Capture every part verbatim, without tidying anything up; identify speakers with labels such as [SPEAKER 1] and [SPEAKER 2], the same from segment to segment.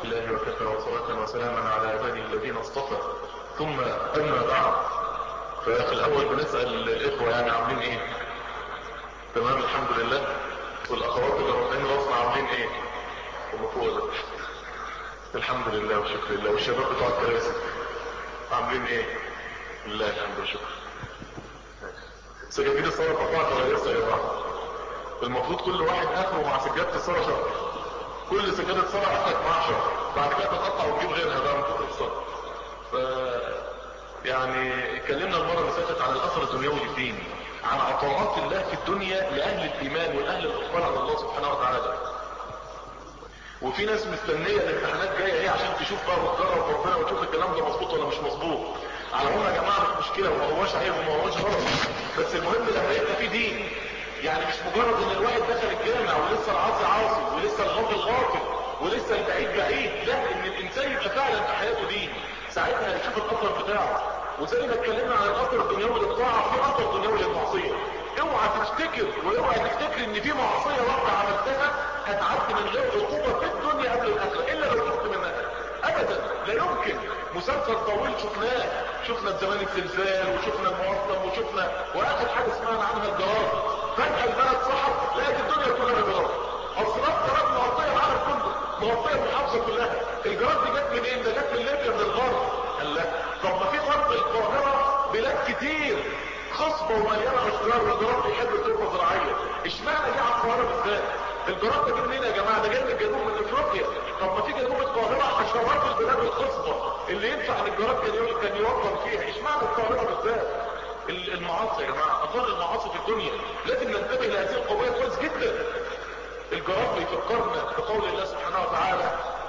[SPEAKER 1] الله وكفى وصلاة وسلاما على عباده الذين اصطفى، ثم أما بعد. ففي الأول بنسأل الإخوة يعني عاملين إيه؟ تمام الحمد لله. والأخوات اللي رافعين راسنا عاملين إيه؟ هم فوق ولا تحت؟ الحمد لله وشكر الله. والشباب بتوع الكراسي عاملين إيه؟ لله الحمد والشكر. سجادين الصلاة قطعت ولا لسه يا جماعة؟ المفروض كل واحد آخره مع سجادة الصلاة شهر. كل سجادة صلاة اخدك معاه شهر، بعد كده تقطع وتجيب غيرها بقى من كتر الصلاة. ف يعني اتكلمنا المرة اللي فاتت عن الاثر الدنيوي للدين، عن عطاءات الله في الدنيا لاهل الايمان والاهل الاقبال على الله سبحانه وتعالى. وفي ناس مستنية الامتحانات جاية ايه عشان تشوف بقى وتجرب ربنا وتشوف الكلام ده مظبوط ولا مش مظبوط. على هم يا جماعة مش مشكلة وما هواش عيب وما هواش غلط، بس المهم لما يبقى في دين. يعني مش مجرد ان الواحد دخل الجامع ولسه العاصي عاصي ولسه الغافل غافل ولسه البعيد بعيد، لا، ان الانسان يبقى فعلا في حياته دين. ساعتها هنشوف الاثر بتاعه. وزي ما اتكلمنا عن الاثر الدنيوي للطاعه، في اثر دنيوي للمعصيه. اوعى تفتكر واوعى تفتكر ان في معصيه واحده عملتها هتعدي من غير عقوبه في الدنيا قبل الاخره الا لو تبت منها. ابدا لا يمكن. مسلسل طويل شفناه، شفنا زمان الزلزال وشفنا المواطن وشفنا واخر حاجه سمعنا عنها الجراد. فجاه البلد صحت لقيت الدنيا كلها جراد. اصناف جراد مغطيه العالم كله، مغطيه المحافظه كلها. الجراد دي جت منين؟ ده جت من ليبيا من الغرب. قال لا، طب ما في غرب القاهره بلاد كتير خصبه ومليانه اشجار والجراد بيحب التربه الزراعيه. اشمعنى دي على القاهره بالذات؟ الجراد ده جه منين يا جماعه؟ ده جاي من الجنوب من افريقيا. طب ما في جنوب القاهره عشرات البلاد الخصبه اللي ينفع ان الجراد كان كان يوطن فيها. اشمعنى القاهره بالذات؟ المعاصي يا جماعه، اثار المعاصي في الدنيا لازم ننتبه لهذه القضيه كويس جدا. الجراد بيفكرنا بقول الله سبحانه وتعالى: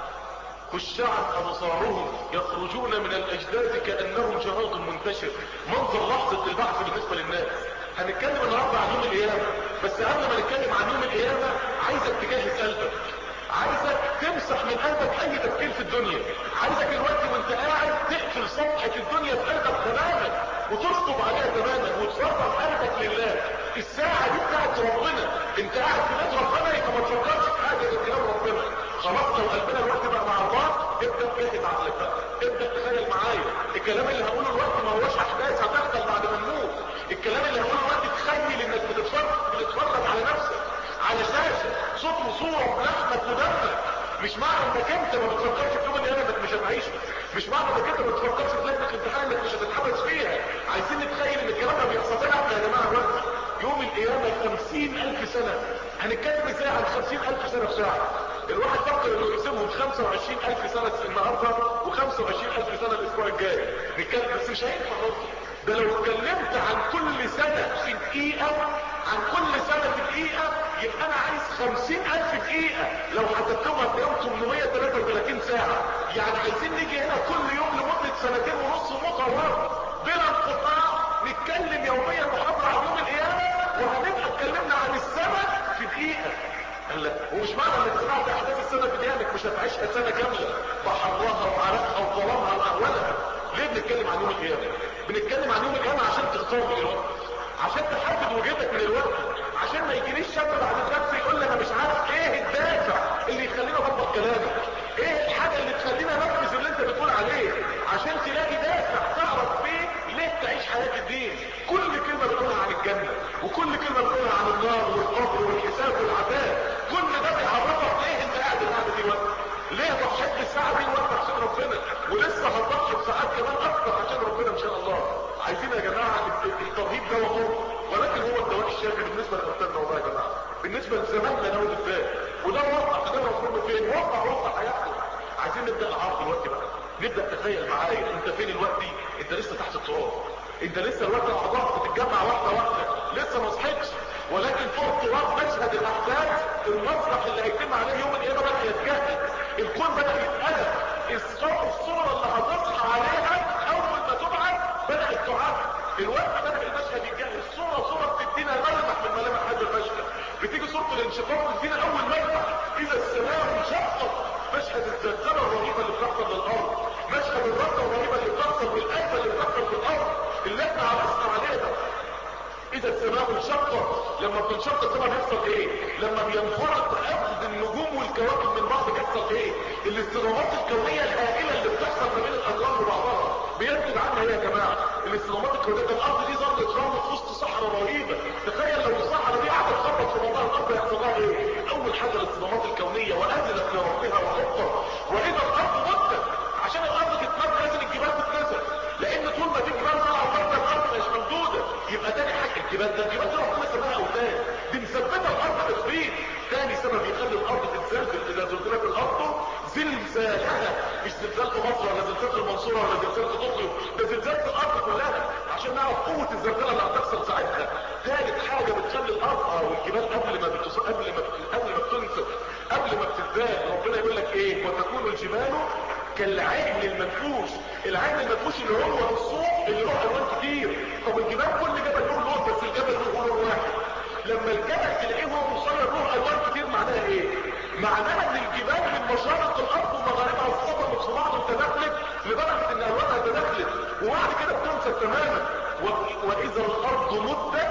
[SPEAKER 1] خشعا ابصارهم يخرجون من الاجداث كانهم جراد منتشر. منظر لحظه البعث بالنسبه للناس. هنتكلم النهارده عن يوم القيامه، بس قبل ما نتكلم عن يوم القيامه عايزك تجهز قلبك، عايزك تمسح من قلبك اي تفكير في الدنيا. عايزك الوقت وانت قاعد تقفل صفحه الدنيا في قلبك تماما وتشطب عليها تماما وتفرغ قلبك لله. الساعه دي بتاعت ربنا، انت قاعد في بيت ربنا يبقى ما تفكرش في حاجه غير كلام ربنا. خلاص لو قلبنا الوقت بقى مع الله، ابدا جاهز عقلك بقى، ابدا تخيل معايا الكلام اللي هقوله الوقت ما هوش احداث هتحصل بعد ما نموت. الكلام اللي هقوله الوقت تخيل انك بتتفرج بتتفرج على نفسك على شاشه صوت وصوره بلحمك ودمك. مش معنى انك انت ما بتفكرش في يوم القيامه انك مش هتعيش، مش معنى انك انت ما بتفكرش في لجنه الامتحان انك مش هتتحبس فيها. عايزين نتخيل ان الكلام ده بيحصل لنا احنا يا جماعه دلوقتي. يوم القيامه خمسين الف سنه. هنتكلم ازاي عن خمسين الف سنه في ساعه؟ الواحد فكر انه يقسمهم خمسة وعشرين الف سنه النهارده وخمسة وعشرين الف سنه الاسبوع الجاي. نتكلم بس مش هينفع نوصل. ده لو اتكلمت عن كل سنه في دقيقه، عن كل سنه في دقيقه، يبقى انا عايز خمسين الف دقيقه. لو حسبتهم هتلاقيهم ثمانمائة وثلاثة وثلاثين ساعه. يعني عايزين نيجي هنا كل يوم لمده سنتين ونص متواصل بلا انقطاع نتكلم يوميا محاضره عن يوم القيامه، وهنبقى اتكلمنا عن السنه في دقيقه. لا، ومش معنى انك سمعت احداث السنه في دقيقه انك مش هتعيشها سنه كامله بحرها وعرقها وظلامها واهوالها. ليه بنتكلم عن يوم القيامه؟ بنتكلم عن يوم القيامه عشان تختار من الوقت، عشان تحدد وجهتك من الوقت، عشان ما يجيليش شاب بعد الدرس يقول لي انا مش عارف ايه الدافع اللي يخليني اضبط كلامك، ايه الحاجه اللي تخليني انفذ اللي انت بتقول عليه، عشان تلاقي دافع تعرف فيه ليه تعيش حياه الدين. كل كلمه بتقولها عن الجنه وكل كلمه بتقولها عن النار والقبر والحساب والعذاب، كل ده بيعرفك ليه انت قاعد القعده دي وقت، ليه ضحيت بالساعه دي وقت عشان ربنا، ولسه هتضحي بساعات كمان اكتر عشان ربنا ان شاء الله. عايزين يا جماعه الترهيب ده وهو، ولكن هو الدواء الشافي بالنسبه لامثالنا والله يا جماعه، بالنسبه لزماننا ده بالذات. وده واقع ده ربنا فين؟ واقع واقع حياته. عايزين نبدا العرض الوقت بقى، نبدا تخيل معايا انت فين الوقت. انت لسه تحت التراب، انت لسه الوقت الاعضاء بتتجمع واحده واحده، لسه ما صحيتش، ولكن فوق التراب مشهد الاحداث، المسرح اللي هيتم عليه يوم القيامه بدا يتجهز، الكون بدا يتقلب، الصوره اللي هتصحى عليها اول ما تبعث بدات تعد. الوقت بدا المشهد يتجهز، صوره صوره بتدينا ملمح من ملامح هذا المشهد، بتيجي صوره الانشقاق بتدينا اول ملمح، اذا السماء انشقت، مشهد الزلزال الرهيبه اللي بتحصل للارض، مشهد الرده الرهيبه اللي بتحصل والقلبه اللي بتحصل في الارض اللي احنا عرفنا عليها. اذا السماء انشقت، لما بتنشق السماء بيحصل ايه؟ لما بينفرط عدد النجوم والكواكب من بعض بيحصل ايه؟ الاصطدامات الكونيه الهائله اللي بتحصل ما بين الاجرام وبعضها بينتج عنها ايه يا جماعه؟ الاصطدامات الكونيه. ده الارض دي ظلت رمل في وسط صحراء رهيبه، تخيل لو الصحراء دي قعدت تخبط في بعضها الارض هيحصل لها ايه؟ اول حاجه الاصطدامات الكونيه، واذنت لربها وحقت. واذا الارض مدت، عشان الارض تتمد لازم الجبال تتنزل، لان طول ما في جبال طالعه ومدت الارض مش ممدوده. يبقى تاني حاجه الجبال، ده الجبال دي ربنا سماها اوتاد، دي مثبته الارض تثبيت. تاني سبب يخلي الارض تتزلزل، اذا زلزلت الارض زلزالها، مش زلزال في مصر ولا زلزال في المنصوره ولا زلزال في طوكيو، ده زلزال في الارض كلها، عشان نعرف قوه الزلزال اللي هتحصل ساعتها. ثالث حاجه بتخلي الارض اه والجبال قبل ما بتص... قبل ما قبل ما بتنسف، قبل ما بتزداد، ربنا يقول لك ايه؟ وتكون الجبال كالعين المنفوش. العين المنفوش اللي هو الصوف اللي له الوان كتير. طب الجبال كل جبل له لون، بس الجبل له لون واحد. لما الجبل تلاقيه هو مصير له الوان كتير، معناها ايه؟ معناها ان الجبال من مشارق الارض ومغاربها اصطدمت في بعض وتداخلت لدرجه ان الوانها تداخلت، وبعد كده بتنسف تماما. و... واذا الارض مدت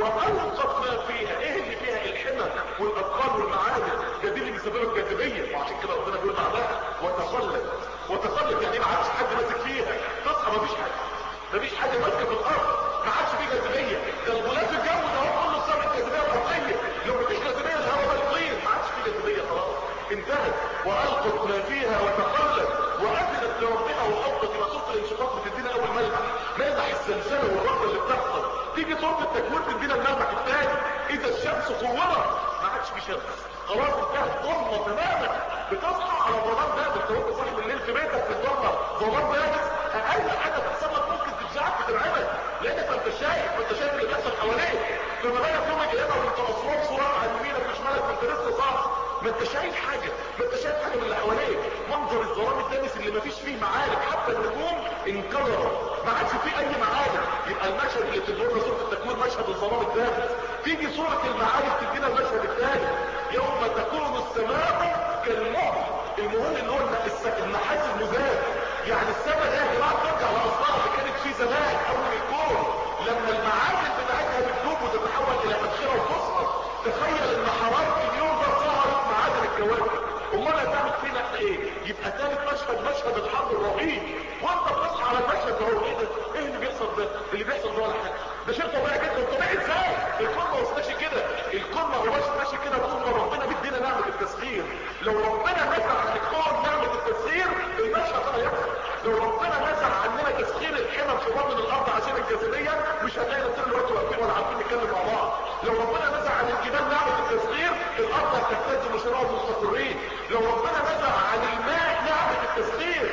[SPEAKER 1] والقت ما فيها، ايه اللي فيها؟ الحمم والاثقال والمعادن، ده دي اللي بيسببها الجاذبيه. وعشان كده ربنا بيقول بعدها وتخلت. وتخلت يعني ما عادش حد ماسك فيها، تصحى مفيش حاجه، مفيش حاجه ماسكه في الارض، ما عادش في جاذبيه. ده الغلاف الجوي ده هو كله بسبب الجاذبيه الارضيه، لو مفيش جاذبيه الهواء ده يطير، ما عادش في جاذبيه خلاص، انتهت. والقت ما فيها وتخلت واذنت لربها وحقت. يبقى سوره الانشقاق بتدينا اول ملمح، ملمح الزلزال والرعب اللي بتحصل. تيجي سوره التكوير تدينا الملمح الثاني، اذا الشمس كورت، ما عادش في شمس خلاص، انتهت، ظلمه تماما. بتصحى على ظلام بارد، انت وانت صاحي بالليل في بيتك في الضلمه ظلام بارد، اقل حاجه تحصل لك ممكن تفزعك وترعبك، لانك ما انت شايف، ما انت شايف اللي بيحصل حواليك. فما بالك يوم القيامه وانت اصوات صراخ عن يمينك وشمالك وانت لسه صاحي، ما انت شايف حاجه، ما انت شايف حاجه من اللي حواليك. منظر الظلام الدامس اللي ما فيش فيه معارك، حتى النجوم انكدرت، ما عادش فيه اي معارك. يبقى المشهد اللي بتدورنا سوره التكوير مشهد الظلام الدامس. تيجي سوره المعارك تدينا المشهد الثاني، يوم تكون السماء كالمهل. المهل اللي هو النحاس المزاج، يعني السماء دي يا جماعه ترجع لاصلها اللي كانت فيه زمان اول الكون، لما المعادن بتاعتها بتدوب وتتحول الى ادخره وتصهر. تخيل ان حراره اليوم ده ظهرت معادن الكواكب، امال هتعمل فينا احنا ايه؟ يبقى ثالث مشهد مشهد الحرب الرهيب. وانت بتصحى على المشهد ده، هو ايه ده؟ ايه اللي بيحصل ده؟ اللي بيحصل ده ولا حاجه، ده شيء طبيعي جدا. طبيعي ازاي؟ الكون ما وصلش كده، الكون ما هوش ماشي كده طول ما ربنا بيدينا نعمه التسخير. لو ربنا نزع عن الكون نعمه التسخير المشهد ده هيحصل. لو ربنا نزع عننا تسخير الحمم في بطن الارض عشان الجاذبيه، مش هنلاقي نفسنا دلوقتي واقفين ولا عارفين نتكلم مع بعض. لو ربنا نزع عن الجبال نعمه التسخير الارض هتهتز ومش هنقعد مستقرين. لو ربنا نزع عن الماء نعمه التسخير،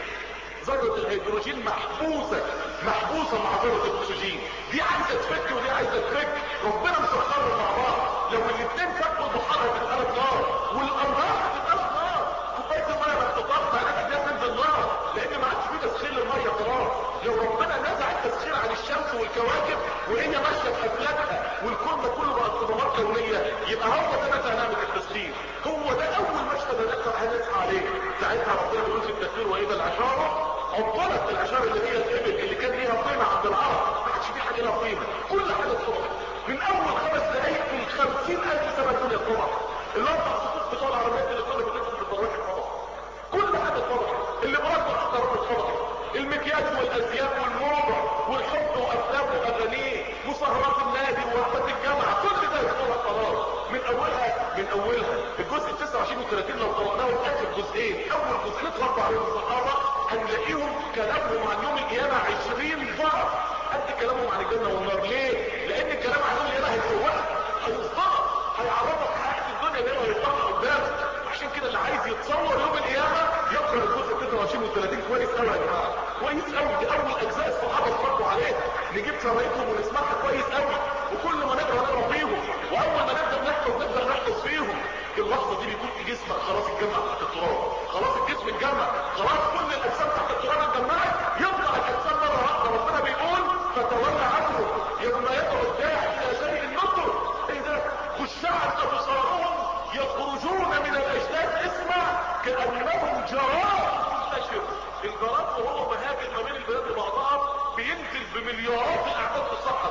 [SPEAKER 1] ذرة الهيدروجين محبوسة محبوسة مع ذرة الاكسجين، دي عايزة تفك ودي عايزة تفك، ربنا مسخرهم مع بعض. لو الاثنين فكوا البحار هتتقلب نار، والانهار هتتقلب نار. كوباية المية لما تتقطع هتلاقيها تنزل نار، لان ما عادش فيه تسخير للمية خلاص. لو ربنا نزع التسخير عن الشمس والكواكب وهي ماشية بأفلاكها والكون ده كله بقى اصطدامات كونية، يبقى هو ده نزع نعمة التسخير. هو ده اول مشهد هنسعى عليه. ساعتها ربنا بيقول في التكوير واذا العشارة عطلت. العشار اللي هي الابل اللي كان ليها قيمة عند العرب، ما عادش في حاجة لها قيمة، كل حاجة اتطبقت من اول خمس دقايق من خمسين الف سنة الدنيا اتطبقت. الاربع خطوط بتوع العربيات اللي كنا بننزل بالبراج اتطبقت، كل حاجة اتطبقت، اللي براك اكتر اتطبقت، المكياج والازياء والموضة والحب وافلام واغانيه وسهرات النادي ووقفات الجامعة، كل ده اتطبق خلاص من اولها. من اولها الجزء تسعة وعشرين وثلاثين لو قرأناه اخر جزئين، اول جزئين اتربى عليهم الصحابة هنلاقيهم كلامهم عن يوم القيامة عشرين ضعف قد كلامهم عن الجنة والنار. ليه؟ لان الكلام عن يوم القيامة هيفوقك، هيصدقك، هيعرفك حياة الدنيا اللي هو هيطلع قدامك. عشان كده اللي عايز يتصور يوم القيامة يقرأ الجزء تسعة وعشرين وثلاثين كويس قوي يا جماعة، كويس قوي. دي اول اجزاء الصحابة اتربوا عليها، نجيب شرايطهم ونسمعها كويس قوي، وكل ما نقرا نقرا فيهم، واول ما نبدا نحفظ نبدا نحفظ فيهم. اللحظة دي بيكون في جسمك خلاص اتجمع تحت التراب، خلاص الجسم اتجمع، خلاص كل الاجسام تحت التراب اتجمعت، يطلع الاجسام مرة واحدة. ربنا بيقول فتولى عنه يوم يدعو الداعي الى شيء النكر. ايه ده؟ خشعت ابصارهم يخرجون من الاجداث اسمع كانهم جراد منتشر. الجراد وهو مهاجر ما بين البلاد وبعضها بينزل بمليارات الاعداد في الصحراء،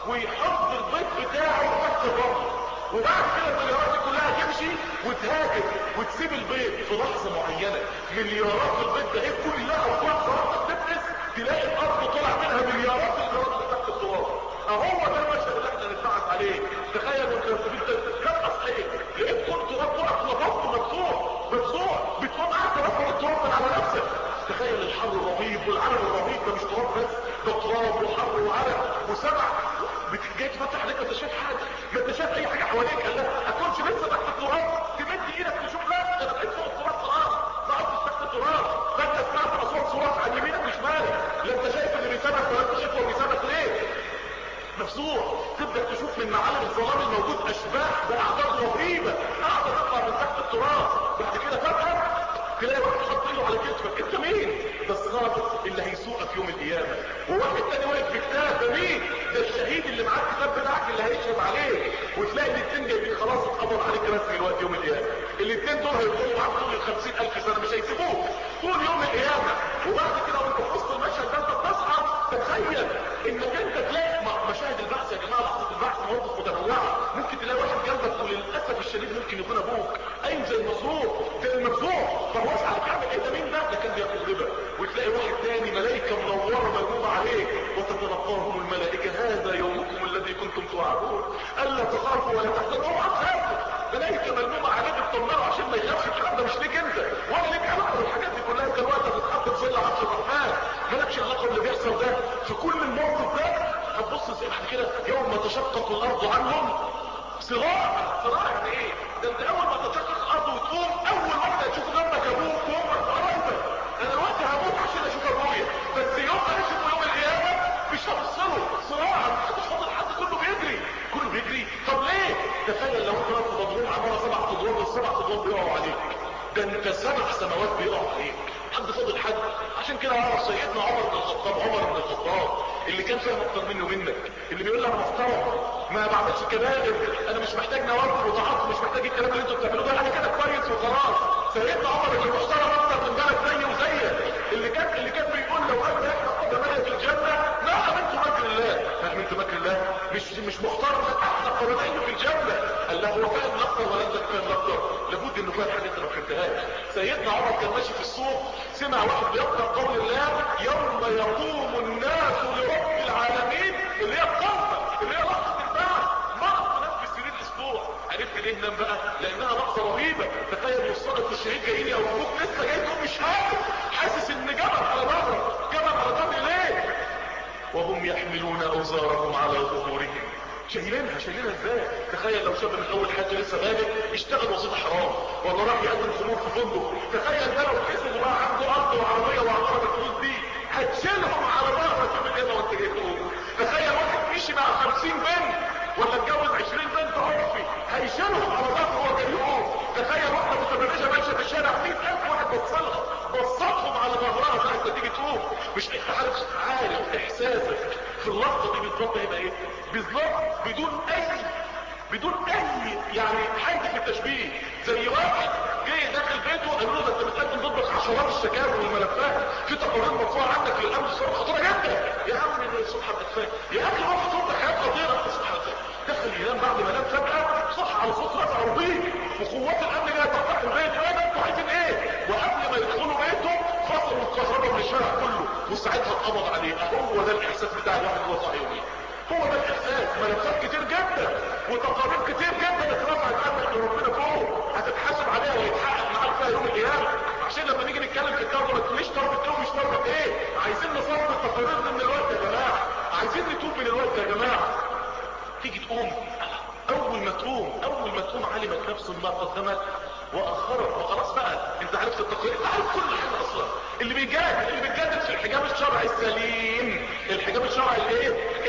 [SPEAKER 1] ويحط البيت بتاعه تحت الرمل، وبعد كده المليارات دي كلها تمشي وتهاجم وتسيب البيت في لحظه معينه. مليارات البيت ده هي كلها في لحظه واحده بتفلس، تلاقي الارض طلع منها مليارات المليارات اللي تحت التراب. اهو ده المشهد اللي احنا نتبعث عليه. تخيل انت انت كم صحيح لقيت كل تراب وقت نفضته مفتوح مفتوح بتقوم قاعد ترفع التراب من على نفسك. تخيل الحر الرهيب والعرق الرهيب، ده مش تراب بس، ده تراب وحر وعرق وسبع. جاي تفتح عليك انت شايف حاجه، ما انت شايف اي حاجه حواليك، قال لا اكونش لسه تحت التراب تمد ايدك تشوف، لا ده انا بقيت فوق التراب خلاص ما عدتش تحت التراب. لا انت سمعت اصوات صراخ عن يمينك وشمالك، لا انت شايف اللي بيسابك ولا انت شايف هو بيسابك ليه. مفزوع، تبدا تشوف من معالم الظلام الموجود اشباح باعداد رهيبه قاعده تطلع من تحت التراب. بعد كده فجاه تلاقي واحد حاطط ايده على كتفك، انت مين؟ ده الصادق اللي هيسوقك يوم القيامه. وواحد تاني واقف في كتاب، ده مين؟ ده الشهيد اللي معاه الكتاب بتاعك اللي هيشهد عليك. وتلاقي الاثنين جايبين خلاص اتقبض عليك رسمي الوقت يوم القيامه. الاثنين دول هيفضلوا معاك طول الخمسين الف سنه مش هيسيبوك طول يوم القيامه. وبعد كده وانت في وسط المشهد ده انت بتصحى تخيل انك انت تلاقي مشاهد البعث. يا جماعه لحظه البعث مواقف متنوعه، ممكن تلاقي واحد جنبك وللاسف الشديد ممكن يكون ابوك قايم زي المصروف زي المدفوع، فهو اسال بيعمل ايه، ده مين ده؟ ده كان بياكل ربا. وتلاقي واحد تاني ملائكه منوره مرغوبه عليه وتتلقاهم الملائكه هذا يومكم الذي كنتم توعدون الا تخافوا ولا تحزنوا. اوعى تخافوا، ملائكه ملمومه عليه بتطمنه عشان ما يخافش. الكلام ده مش ليك انت ولا ليك علاقه بالحاجات دي كلها، انت الوقت هتتحط في ظل عرش الرحمن، مالكش علاقه باللي بيحصل ده. في كل الموقف ده هتبص زي بعد كده يوم تشقق الارض عنهم صراع. صراع يعني ايه؟ ده انت اول ما تشقق الارض وتقوم اول واحده هتشوف جنبك ابوك وامك وقرايبك. انا دلوقتي هموت عشان اشوف ابويا، بس يوم ما اشوفه يوم القيامه مش هبصله. صراع مش فاضل حد، كله بيجري كله بيجري. طب ليه؟ تخيل لو انت واقف في مضروب عماره سبع ادوار والسبع ادوار بيقعوا عليك، ده انت سبع سماوات بيقعوا عليك، حد فاضل حد. عشان كده اعرف سيدنا عمر بن الخطاب، عمر بن الخطاب اللي كان فاهم اكتر منه منك، اللي بيقول لك انا محترم ما بعملش كبائر، انا مش محتاج نوافل وتعاطف، مش محتاج الكلام اللي انتوا بتعملوه ده، انا كده كويس وخلاص. سيدنا عمر اللي محترم اكتر من بالك زي وزيك، اللي كان اللي كان بيقول لو انا احنا قدمايا في الجنه ما امنت مكر الله، ما امنت مكر الله، مش مش محترم احنا قدمايا في الجنه. قال له هو فاهم اكتر ولا انت فاهم اكتر؟ لابد انه فاهم حاجه انت ما فهمتهاش. سيدنا عمر كان ماشي في السوق سمع واحد بيقرا قول الله يوم يقوم الناس لرب العالمين، اللي هي القمه اللي هي لحظه البعث، مرض تنفس سنين اسبوع. عرفت ليه نام بقى؟ لانها لحظه رهيبه. تخيل مصطلح الشهيد جايين يقوموك لسه جاي تقوم مش قادر، حاسس ان جبل على ظهرك، جبل على ظهري ليه؟ وهم يحملون اوزارهم على ظهورهم، شايلينها شايلينها ازاي؟ تخيل لو شاب من اول حياته لسه بادئ اشتغل وظيفه حرام ولا راح يقدم خمور في فندق، تخيل ده لو كسب وبقى عنده ارض وعربيه وعماره بالفلوس دي هتشيلهم على ظهرك يوم القيامه وانت جاي تقوم. تخيل واحد مشي مع خمسين بنت ولا اتجوز عشرين بنت عرفي هيشيلهم على ظهره وهو جاي يقوم. تخيل واحده متبرجه ماشيه في الشارع مئة الف واحد بصلها بصتهم على ظهرها ساعه ما تيجي تقوم. مش انت عارف عارف احساسك في اللحظه دي بالظبط هيبقى ايه؟ بالظبط بدون اي بدون اي يعني حاجه في التشبيه، زي واحد جاي داخل بيته قالوا له ده انت بتقدم ضدك عشرات الشكاوى والملفات في تقارير مرفوعه عنك للامن الصحي خطيره جدا. يا عم الصبح بتفهم يا اخي روح صوتك حاجات خطيره. الصبح دخل ينام بعد ما نام فجاه صح على صوت رفع رهيب وقوات الامن جايه تفتح البيت. ايه ده انتوا عايزين ايه؟ وقبل ما يدخلوا بيته فصلوا الكهرباء من الشارع كله وساعتها اتقبض عليه. هو ده الاحساس بتاع الواحد وهو صاحي يومين، هو ده الاحساس. ملفات كتير جدا وتقارير كتير جدا اترفعت عنك لربنا فوق هتتحاسب عليها ويتحقق معاك فيها يوم القيامه. عشان لما نيجي نتكلم في الكلام ما تقوليش ضربه ايه ومش ضربه ايه، عايزين نصرف التقارير دي من الوقت يا جماعه، عايزين نتوب من الوقت يا جماعه. تيجي تقوم اول ما تقوم اول ما تقوم علمت نفس ما قدمت واخرت، وخلاص بقى انت عرفت التقرير، انت عارف كل حاجه اصلا. اللي بيجادل اللي بيجادل في الحجاب الشرعي السليم، الحجاب الشرعي الايه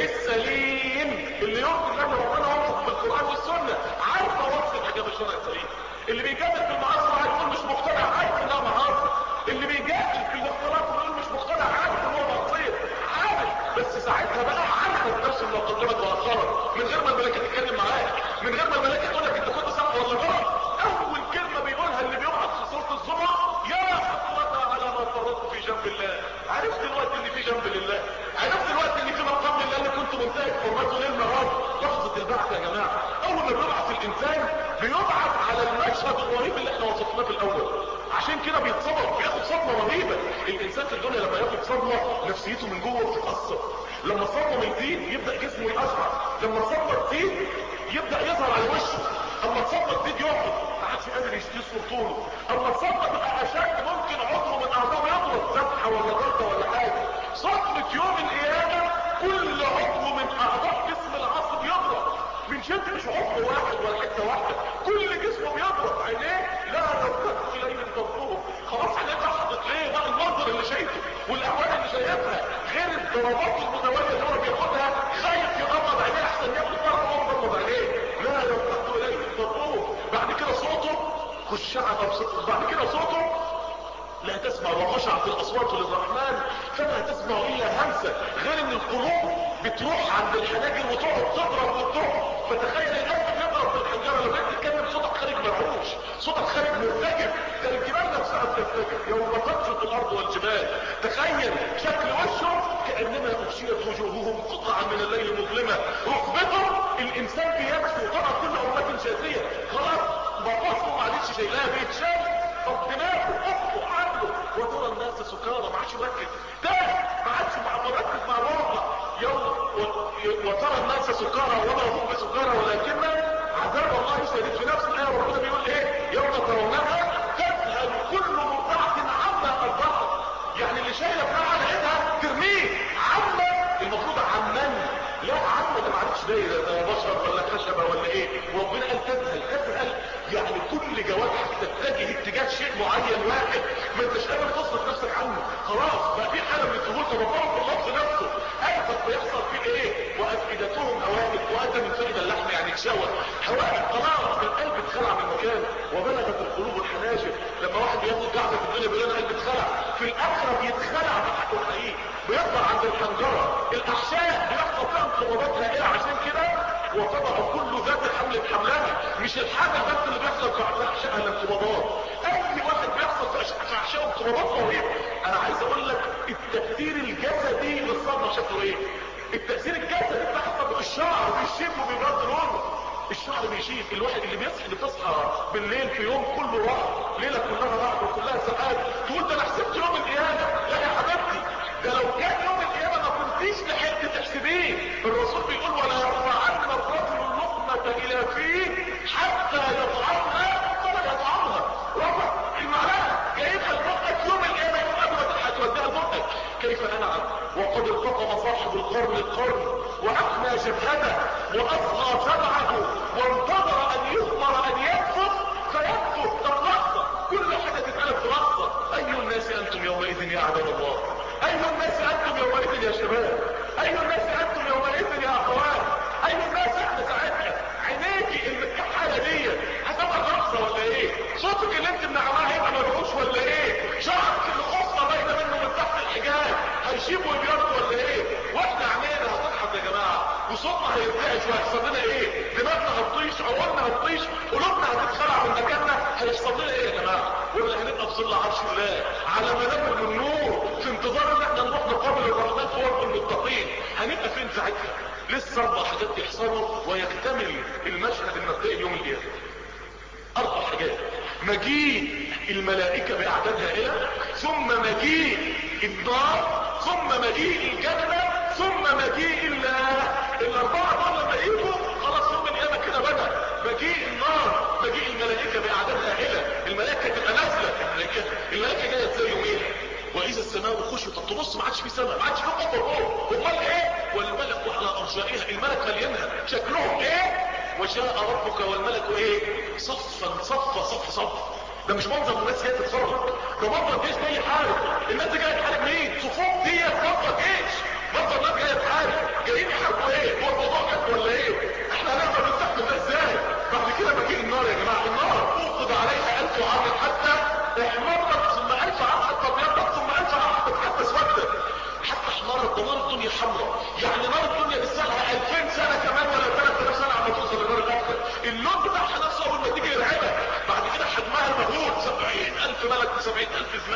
[SPEAKER 1] السليم اللي يرضي الله ربنا وصف بالقران والسنه، عارفه وصف الحجاب الشرعي السليم. اللي بيجادل في المعاصي هيقول مش مقتنع، عارف انها معاصي. اللي بيجادل في الاختلاط ويقول مش مقتنع، عارف ان هو معصيه، عارف. بس ساعتها بقى عارفه نفس ما قدمت واخرت، من غير ما الملائكه تتكلم معاك، من غير ما الملائكه تقول لك انت كنت صح ولا غلط. اول كلمه بيقولها اللي بيقعد في سوره الزمر يا حسرة على ما فرطت في جنب الله. عرفت دلوقتي ان في جنب لله، عرفت دلوقتي ان في مقام لله اللي كنت تنتهي حرمته ليل نهار. لحظة البعث يا جماعة، اول ما بيبعث الانسان بيبعث على المشهد الرهيب اللي احنا وصفناه في الاول. عشان كده بيتصدم، بياخد صدمة رهيبة. الانسان في الدنيا لما ياخد صدمة نفسيته من جوه بتتأثر. لما الصدمة تزيد يبدأ جسمه يقشعر، لما الصدمة تزيد يبدأ يظهر على وشه، اما الصدمة تزيد يقعد ما عادش قادر يستيسر طوله، اما الصدمة تبقى اشد ممكن عضو من اعضائه يضرب ذبحة ولا ضربة ولا حاجة. صدمة يوم القيامة كل عضو من اعضاء جسم العصب يضرب، من شدة مش عضو واحد ولا حتة واحدة، كل جسمه بيضرب. عينيه لا يرتد اليه ضربهم، خلاص عينيه ضغطت ليه؟ ده المنظر اللي شايفه والاهوال اللي شايفها غير الضربات المتوالية اللي هو بياخدها، خايف يغمض عينيه احسن ياخد مرة وهو مغمض عينيه. لا يرتد اليه ضربهم. بعد كده صوته خشعة ابصر، بعد كده صوته لا تسمع وخشعت الاصوات للرحمن فلا تسمع الا همسة. غير ان القلوب بتروح عند الحناجر وتقعد تضرب وتروح. فتخيل القلب بيضرب في الحنجره، لما تتكلم صوتك خارج مرعوش، صوتك خارج مرتجف، ده الجبال نفسها بترتجف يوم تنشط الارض والجبال. تخيل شكل وشه كانما اغشيت وجوههم قطعا من الليل مظلمه، ركبته الانسان بيمشي وطبعا كل امه شاذيه خلاص بطاقته ما عادش شايلها بيتشال. طب دماغه افقه عقله وترى الناس سكارى، ما عادش مركز ده، ما عادش مركز مع الواقع. يوم وترى الناس سكارى وما هم بسكارى ولكن عذاب الله شديد. في نفس الايه ربنا بيقول ايه؟ يوم ترونها تذهل كل مرضعة عما ارضعت. يعني اللي شايله بتاع على ايدها ترميه. عما المفروض عمان، لا عما ده ما عادش دايره ده بشر ولا خشبه ولا ايه. وربنا قال تذهل، تذهل يعني كل جوارحك تتجه اتجاه شيء معين واحد ما انتش قادر تصرف نفسك عنه. خلاص بقى في حاله من الذهول تبطلت باللفظ نفسه. قلبك بيحصل فيه ايه؟ وافئدتهم هوائل، واتى من فئد اللحم يعني اتشوى هوائل. خلاص القلب اتخلع من مكانه وبلغت القلوب الحناجر. لما واحد بياخد قاعده في الدنيا بيقول انا قلبي اتخلع، في الاخره بيتخلع بحقه الحقيقي، بيطلع عند الحنجره. الاحشاء بيحصل فيها انقباضات هائله. عشان كده وتضع كل ذات حمل حملها. مش الحمل بس اللي بيحصل في احشائها الانقباضات، اي واحد بيحصل في احشائه انقباضات رهيبه. انا عايز اقول لك التأثير الجسدي للصدمه شكله ايه؟ التأثير الجسدي بتاعها الشعر بيشيب وبيبرد لونه، الشعر بيشيب. الواحد اللي بيصحى اللي بتصحى بالليل في يوم كله راحه، ليله كلها راحه وكلها سعاده، تقول ده انا حسبت يوم القيامه. لا يا حبيبتي، ده لو كان يوم القيامه ما كنتيش لحقت تحسبيه. الرسول بيقول ولا يرفعن الرجل اللقمه الى فيه حتى يطعمها فلا يطعمها. رفع المعلقه جايبها لبقك يوم القيامه، يوم قبل ما توديها لبقك. كيف انعم وقد التقم صاحب القرن القرن واقنى جبهته واصغى سمعه وانتظر ان يؤمر ان يكفر فيكفر. طب لحظه كل حاجه تتقلب في لحظه. اي الناس انتم يومئذ يا عباد الله؟ اي الناس انتم يومئذ يا شباب؟ اي الناس انتم يومئذ يا اخوات؟ اي الناس احنا ساعتها؟ عينيكي المتكحله دي هتبقى رقصه ولا ايه؟ صوتك اللي انت منعماه هيبقى مدعوش ولا ايه؟ شعرك اللي خصه باينه منه من تحت الحجاب هيشيب ويبيض ولا ايه؟ واحنا عينينا هتضحك يا جماعه وصوتنا هيرتعش وهيحصل لنا ايه؟ دماغنا هتطيش، عقولنا هتطيش، قلوبنا هتتخلع من مكاننا. هيحصل لنا ايه يا جماعه؟ ولا هنبقى في ظل عرش الله على منابر من نور في انتظار ان احنا نروح نقابل الرحمن في وقت المتقين. هنبقى فين ساعتها؟ لسه اربع حاجات يحصلوا ويكتمل المشهد المبدئي يوم القيامه. اربع حاجات: مجيء الملائكه باعداد هائله، ثم مجيء النار، ثم مجيء الجنه، ثم مجيء الله. الاربعه دول لما يجوا خلاص يوم القيامه كده بدا. مجيء النار، مجيء الملائكه باعداد هائله، الملائكه تبقى نازله. الملائكه الملائكه جايه ازاي يوم ايه؟ واذا السماء خشطت. تبص ما عادش في سماء، ما عادش في قبر فوق، امال ايه؟ والملك على ارجائها، الملك مليانها. شكلهم ايه؟ وجاء ربك والملك ايه؟ صفا صفا صف صف. ده مش منظر الناس جايه تتفرج، ده منظر جيش جاي يحارب. الناس دي جايه تحارب مين؟ صفوف دي منظر جيش، منظر ناس جايه تحارب. جايين يحاربوا ايه؟ هو الموضوع جد ولا ايه؟ احنا هنقدر نستحمل ده ازاي؟ بعد كده مجيء النار يا جماعه. النار اوقد عليها الف عام حتى احمرت، ثم الف عام حتى ابيضت، ثم الف عام حتى اسودت، حتى احمرت. ده نار الدنيا حمراء، يعني نار الدنيا لسه لها الفين سنه كمان ولا ثلاث الاف سنه عم توصل لنار الاخره. اللون بتاعها نفسه اول ما تيجي يرعبك، بعد كده حجمها المهول سبعين الف ملك وسبعين الف زمالك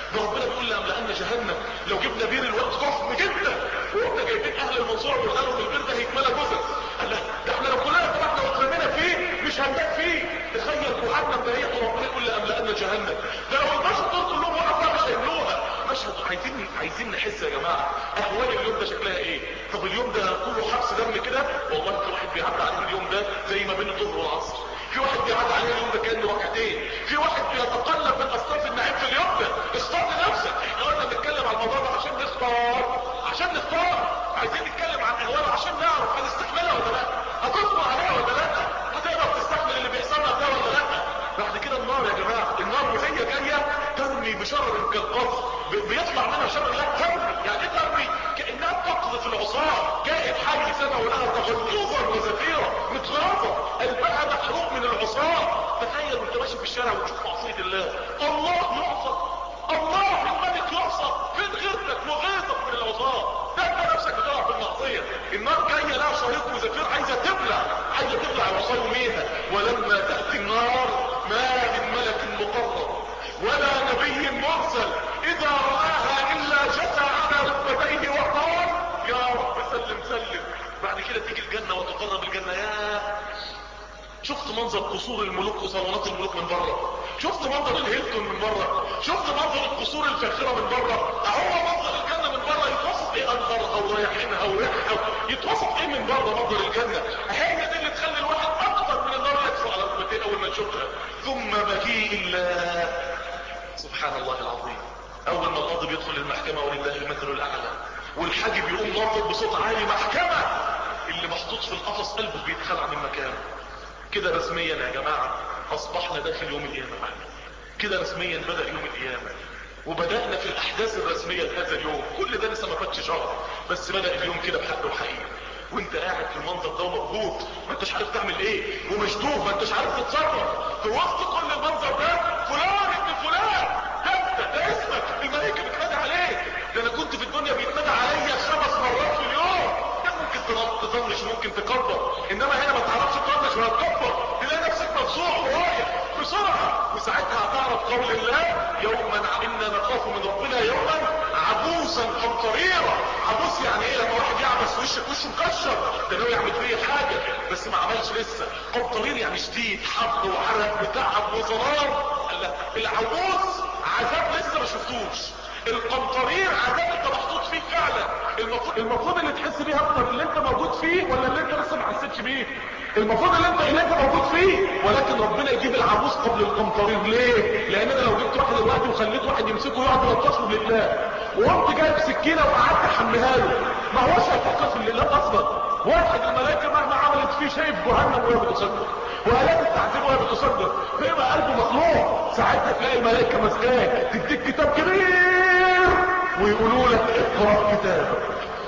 [SPEAKER 1] ده ربنا بيقول لأملأن جهنم، لو جبنا بير الوقت ضخم جدا وقمنا جايبين اهل المنصورة وقالوا ان البير ده هيتملى جثث، قال لا ده احنا لو كلنا فتحنا واترمينا فيه مش هنبات فيه. تخيل جهنم ده هي ربنا يقول لأملأن جهنم، ده لو البشر دول كلهم وقفوا مش هيملوها. مشهد عايزين عايزين نحس يا جماعه اهوال اليوم ده شكلها ايه. طب اليوم ده كله حبس دم كده، والله في واحد بيعدي عليه اليوم ده زي ما بين الظهر والعصر، في واحد بيعدي عليه اليوم ده كانه ركعتين، في واحد بيتقلب من اصناف النعيم في اليوم ده. اختار لنفسك. احنا قلنا بنتكلم عن الموضوع ده عشان نختار، عشان نختار. عايزين نتكلم عن اهواله عشان نعرف هنستحملها ولا لا، هتصبر عليها ولا لا، هتقدر تستحمل اللي بيحصل لك ده ولا لا. بعد كده النار يا جماعه، النار وهي جايه ترمي بشرر كالقصر، بيطلع منها شرر. لا ترمي، يعني ايه ترمي؟ كانها تقذف العصاه. كائن حي سنه ولها تغلظا وزفيرا متغاظه، قلبها محروق من العصاه. تخيل وانت ماشي في الشارع وتشوف معصيه الله، الله يعصى، الله الملك يعصى، فين غيرتك وغيظك من العصاه؟ ده انت نفسك بتقع في المعصيه. النار جايه لها شريط وزفير، عايزه تبلع، عايزه تبلع العصاه يوميها. ولما تاتي النار ما من ملك مقرب ولا نبي مرسل اذا رآها الا جثى على ركبتيه وقال يا رب سلم سلم. بعد كده تيجي الجنة وتقرب الجنة. يا شفت منظر قصور الملوك وصالونات الملوك من بره، شفت منظر الهيلتون من بره، شفت منظر القصور الفاخرة من بره، اهو منظر الجنة من بره. يتوصف ايه انهارها ورياحينها وريحها، يتوصف ايه من بره منظر الجنة. هي دي اللي تخلي الواحد اكتر من النار يدفع على ركبتيه اول ما يشوفها. ثم مجيء الله، سبحان الله العظيم، اول ما القاضي بيدخل المحكمة ولله المثل الاعلى والحاجب يقوم ناطق بصوت عالي محكمة، اللي محطوط في القفص قلبه بيتخلع من مكانه. كده رسميا يا جماعة اصبحنا داخل يوم القيامة معنا. كده رسميا بدأ يوم القيامة، وبدأنا في الاحداث الرسمية لهذا اليوم. كل ده لسه ما فاتش شهر، بس بدأ اليوم كده بحق وحقيقة. وانت قاعد في المنظر ده ومربوط، ما انتش عارف تعمل ايه، ومشدود ما انتش عارف تتصرف في وسط كل المنظر ده. فلان ابن فلان، ده انت، ده اسمك، الملائكة بتنادي عليك. ده انا كنت في الدنيا بيتنادى عليا خمس مرات في اليوم. ده ممكن تطنش ممكن تكبر، انما هنا ما تعرفش تطنش ولا تكبر، تلاقي نفسك مفزوع ورايح بسرعة. وساعتها هتعرف قول الله يوما انا نخاف من ربنا يوما عبوسا قمطريرا. عبوس يعني ايه؟ لما واحد يعبس وشك وشه مكشر، ده ناوي يعمل فيه حاجة بس ما عملش لسه. قمطرير يعني شديد، حر وعرق وتعب وظلام. العبوس عذاب لسه ما شفتوش، القمطرير عذاب انت محطوط فيه فعلا. المفروض المفروض اللي تحس بيه اكتر اللي انت موجود فيه ولا اللي انت لسه ما حسيتش بيه؟ المفروض اللي انت اللي انت موجود فيه، ولكن ربنا يجيب العبوس قبل القمطرير. ليه؟ لان انا لو جبت واحد دلوقتي وخليت واحد يمسكه يقعد يلطشه لله، وقمت جايب سكينه وقعدت احميها له، ما هوش هيتوقف لله اصلا. واحد الملائكه مهما عملت فيه شايف جهنم وهي بتصدق، والات التعذيب وهي بتصدق، فيبقى قلبه مخلوع. ساعتها تلاقي الملائكه ماسكاك تديك كتاب كبير ويقولوا لك اقرا كتابك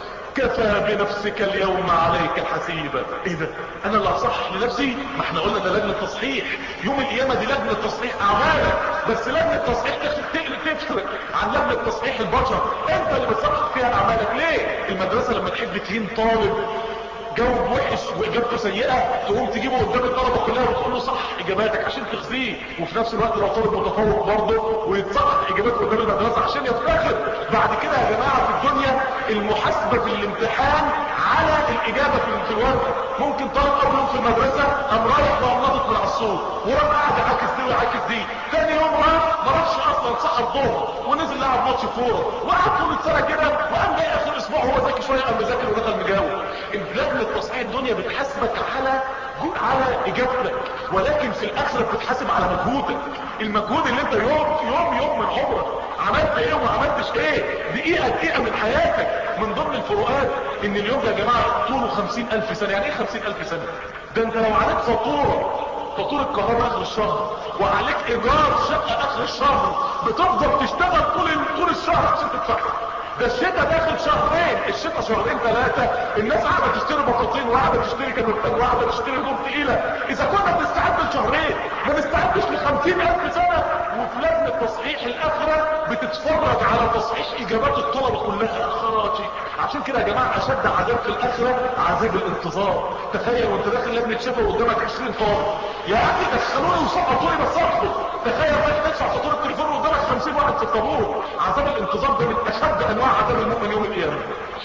[SPEAKER 1] كفى بنفسك اليوم عليك حسيبا. ايه ده؟ انا اللي اصحح لنفسي؟ ما احنا قلنا ده لجنة تصحيح. يوم القيامة دي لجنة تصحيح اعمالك، بس لجنة تصحيح تفرق عن لجنة تصحيح البشر. انت اللي بتصحح فيها اعمالك. ليه؟ المدرسة لما تحب تهين طالب جاوب وحش واجابته سيئة، تقوم تجيبه قدام الطلبة كلها وتقول له صح اجاباتك عشان تخزيه، وفي نفس الوقت لو طالب متفوق برضه ويتصحح اجاباته قدام المدرسة عشان يفتخر. بعد كده يا جماعة في الدنيا المحاسبة في الامتحان على الاجابة في الورقة. ممكن طالب اول يوم في المدرسة قام رايح وقام من على السور وقام قاعد يعاكس دي ويعاكس دي، ثاني يوم راح ما راحش اصلا، صحى الظهر ونزل لعب ماتش كوره وقعد طول السنه كده، وقام جاي اخر اسبوع هو ذكي شويه قام مذاكر ودخل مجاوب. لجنه تصحيح الدنيا بتحاسبك على على اجابتك، ولكن في الاخره بتتحاسب على مجهودك. المجهود اللي انت يوم يوم يوم من عمرك عملت ايه وما عملتش ايه، دقيقه دقيقه من حياتك. من ضمن الفروقات ان اليوم ده يا جماعه طوله خمسين الف سنه. يعني ايه خمسين الف سنه؟ ده انت لو عليك فاتوره فاتورة الكهرباء اخر الشهر وعليك ايجار شقة اخر الشهر بتفضل تشتغل طول طول الشهر عشان تدفعها. ده الشتاء داخل شهرين، الشتاء شهرين ثلاثة، الناس قاعدة تشتري بطاطين وقاعدة تشتري كانوتات وقاعدة تشتري هدوم تقيلة. اذا كنا بنستعد لشهرين ما نستعدش لخمسين الف سنة. وفي لجنة تصحيح الاخرة بتتفرج على تصحيح اجابات الطلبة كلها خراجي. عشان كده يا جماعة اشد عذاب في الاخرة عذاب الانتظار. تخيل وانت داخل لجنة شفا قدامك عشرين طالب، يا اخي دخلوني وسقطوني بس ادخل. تخيل بقى تدفع فاتورة التليفون قدامك وخمسين واحد في الطابور. عذاب الانتظار ده من اشد انواع عذاب المؤمن يوم القيامه.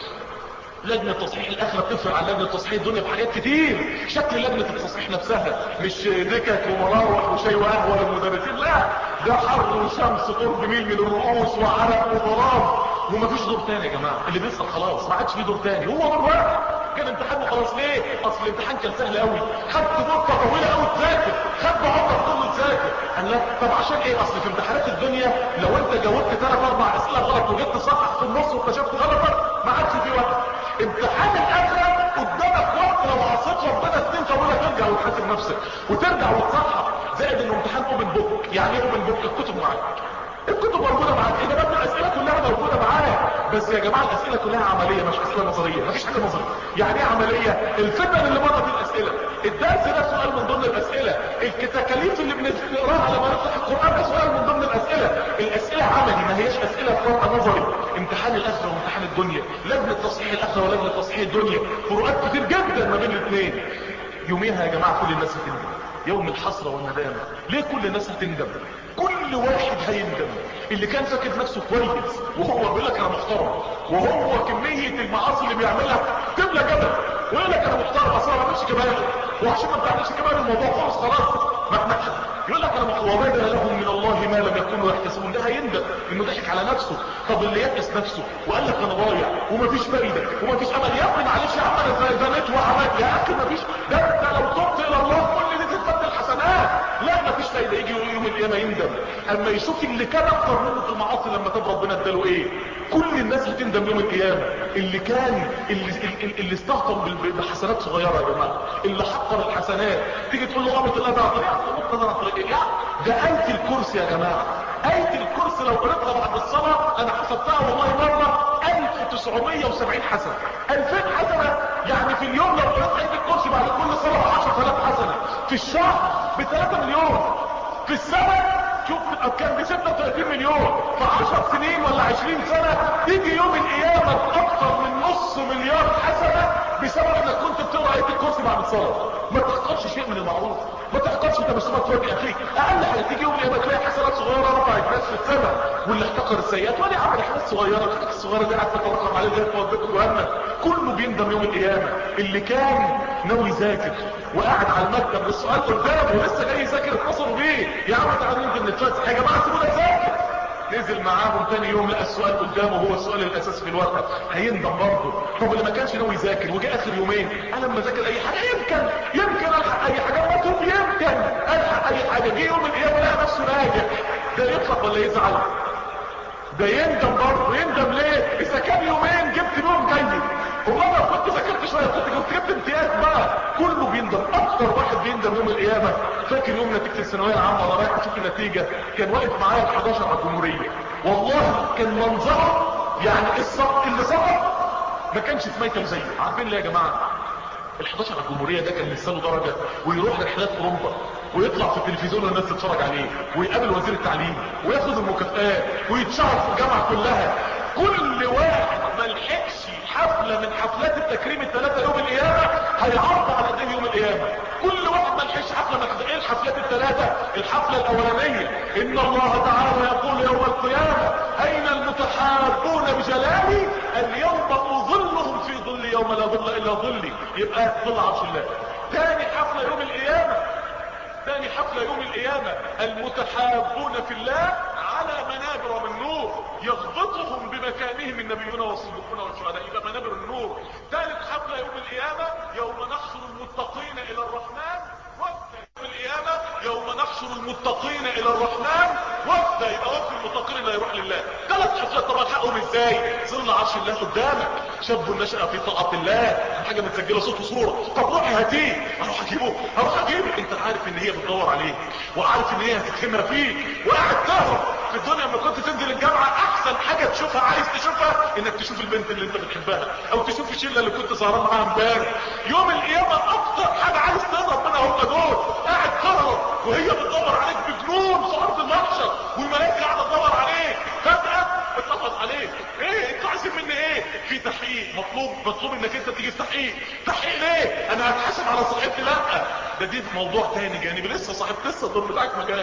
[SPEAKER 1] لجنة تصحيح الاخرة بتفرق عن لجنة تصحيح الدنيا بحاجات كتير. شكل لجنة التصحيح نفسها مش دكك ومراوح وشاي وقهوة للمدرسين، لا، ده حر وشمس قرب ميل من الرؤوس وعرق وضراب، ومفيش دور تاني يا جماعة. اللي بيسأل خلاص ما عادش فيه دور تاني، هو دور واحد. كان امتحان وخلاص. ليه؟ اصل الامتحان كان سهل قوي، خدت مدة طويلة قوي تذاكر، خدت عمرك كله تذاكر. قال لك طب عشان ايه؟ اصل في امتحانات الدنيا لو انت جاوبت ثلاث اربع اسئله غلط وجبت صح في النص واكتشفت غلطك ما عادش في وقت. امتحان الاخره قدامك وقت، لو عصيت ربنا سنين طويله ترجع وتحاسب نفسك وترجع وتصحح. زائد انه امتحان اوبن بوك. يعني ايه اوبن بوك؟ الكتب معاك، الكتب موجوده معاك، اجابات الاسئله كلها موجوده معاك. بس يا جماعه الاسئله كلها عمليه مش اسئله نظريه، مفيش حاجه نظريه. يعني ايه عمليه؟ الفتن اللي بره في الاسئله، الدرس ده سؤال من ضمن الاسئله، التكاليف اللي بنقراها لما نفتح القران ده سؤال من ضمن الاسئله. الاسئله عملي ما هياش اسئله قراءه نظري. امتحان الاخره وامتحان الدنيا، لجنه تصحيح الاخره ولجنه تصحيح الدنيا، فروقات كتير جدا ما بين الاثنين. يوميها يا جماعه كل الناس هتندم، يوم الحسره والندامه. ليه كل الناس هتندم؟ كل واحد هيندم. اللي كان فاكر نفسه كويس وهو بيقول لك انا محترم، وهو كميه المعاصي اللي بيعملها تملى جبل، ويقول لك انا محترم اصلا ما بعملش كبائر، وعشان ما بتعملش كبائر الموضوع خلص خلاص ما احنا يقول لك انا محترم. وبدا لهم من الله ما لم يكونوا يحتسبون. ده هيندم انه ضحك على نفسه. طب اللي يأس نفسه وقال لك انا ضايع ومفيش فايده ومفيش امل، يا ابني معلش يا عم انا زنيت وعملت، يا اخي مفيش، ده انت لو تبت الى الله كل دي تتبدل حسنات. لا مفيش فايده. يجي يوم القيامه يندم اما يشوف اللي كان اكتر منه في المعاصي لما تاب ربنا اداله ايه. كل الناس هتندم يوم القيامه. اللي كان اللي, اللي, اللي استهتر بحسنات صغيره يا جماعه، اللي حقر الحسنات، تيجي تقول له قامت الاداء على طريقه مقتدر على طريقه، لا ده آية الكرسي يا جماعه. آية الكرسي لو قريتها بعد الصلاه انا حسبتها والله مره ألف وتسعمية وسبعين حسنه، ألفين حسنه. يعني في اليوم لو قريت آية الكرسي بعد كل صلاه ب عشرة آلاف حسنه، في الشهر ب ثلاثة مليون، في السنه شوف كان ب ستة وثلاثين مليون، في عشر سنين ولا عشرين سنة تيجي يوم القيامة بأكثر من نص مليار حسنة بسبب انك كنت بتقرأ آية الكرسي بعد الصلاة. ما تحقرش شيء من المعروف، ما تحقرش تبسمات وجه اخيك. اقل حاجة تيجي يوم القيامة تلاقي حسنات صغيرة رفعت ناس في السماء، واللي احتقر السيئات ولا عمل حاجات صغيرة، الحاجات الصغيرة دي قاعد تترقم عليه زي توديك جهنم. كله بيندم يوم القيامة. اللي كان ناوي يذاكر وقاعد على المكتب والسؤال قدامه ولسه جاي يذاكر اتصلوا بيه، يا عم تعالوا ننزل نتفسح يا جماعه سيبونا نذاكر. نزل معاهم تاني يوم لقى السؤال قدامه هو السؤال الاساسي في الورقه، هيندم برضه. طب اللي ما كانش ناوي يذاكر وجه اخر يومين انا لما اذاكر اي حاجه يمكن يمكن الحق اي حاجه، ما تقول يمكن الحق اي حاجه، جه يوم القيامه لقى نفسه ناجح، ده يفرح ولا يزعل؟ ده يندم برضه. يندم ليه؟ اذا كان يومين جبت بيهم جيد، ومره كنت ذاكرت شويه كنت جبت جبت امتياز بقى. كله بيندم. اكتر واحد بيندم يوم القيامه فاكر يوم نتيجه الثانويه العامه وانا رايح اشوف النتيجه، كان واقف معايا ال حداشر على الجمهوريه، والله كان منظره يعني السقط اللي سقط ما كانش في ميتم زيه. عارفين ليه يا جماعه؟ ال حداشر على الجمهوريه ده كان لسه له درجه، ويروح رحلات اوروبا ويطلع في التلفزيون والناس تتفرج عليه، ويقابل وزير التعليم وياخد المكافآت ويتشهر في الجامعه كلها. كل واحد ما لحقش حفله من حفلات التكريم الثلاثه يوم القيامه هيعرض على ايديه يوم القيامه. كل واحد ما لحقش حفله من ايه الحفلات الثلاثه؟ الحفله الاولانيه ان الله تعالى يقول يوم القيامه اين المتحابون بجلالي اليوم اظلهم في ظل يوم لا ظل الا ظلي، يبقى ظل عرش الله. ثاني حفله يوم القيامه ثاني حفله يوم القيامه المتحابون في الله على منابر من نور يغبطهم بمكانهم النبيون والصديقون والشهداء، يبقى منابر النور. ثالث حفله يوم القيامه يوم نحشر المتقين الى الرحمن وفدا. يوم القيامه يوم نحشر المتقين الى الرحمن وفدا، يبقى وفد المتقين اللي هيروح لله. ثلاث حفلات طبعا حقهم ازاي؟ ظل عرش الله قدامك، شاب نشأ في طاعة الله، حاجه متسجله صوت وصوره، طب روحي هاتيه، اروح اجيبه اروح اجيبه انت عارف ان هي بتدور عليك وعارف ان هي هتتهمها فيك وقاعد تهرب. في الدنيا لما كنت تنزل الجامعه احسن حاجه تشوفها عايز تشوفها انك تشوف البنت اللي انت بتحبها او تشوف الشله اللي كنت سهران معاها امبارح. يوم القيامه اكتر حاجه عايز تهرب منها هم دول، قاعد تهرب وهي بتدور عليك بجنون في ارض المحشر والملائكه قاعده تدور عليك، فجاه بتقبض عليك. ايه انتوا عايزين مني ايه؟ في تحقيق مطلوب مطلوب انك انت تيجي في تحقيق. تحقيق ليه؟ انا هتحاسب على صاحبتي؟ لا ده دي في موضوع تاني جانبي، لسه صاحب لسه الدور بتاعك ما جاش.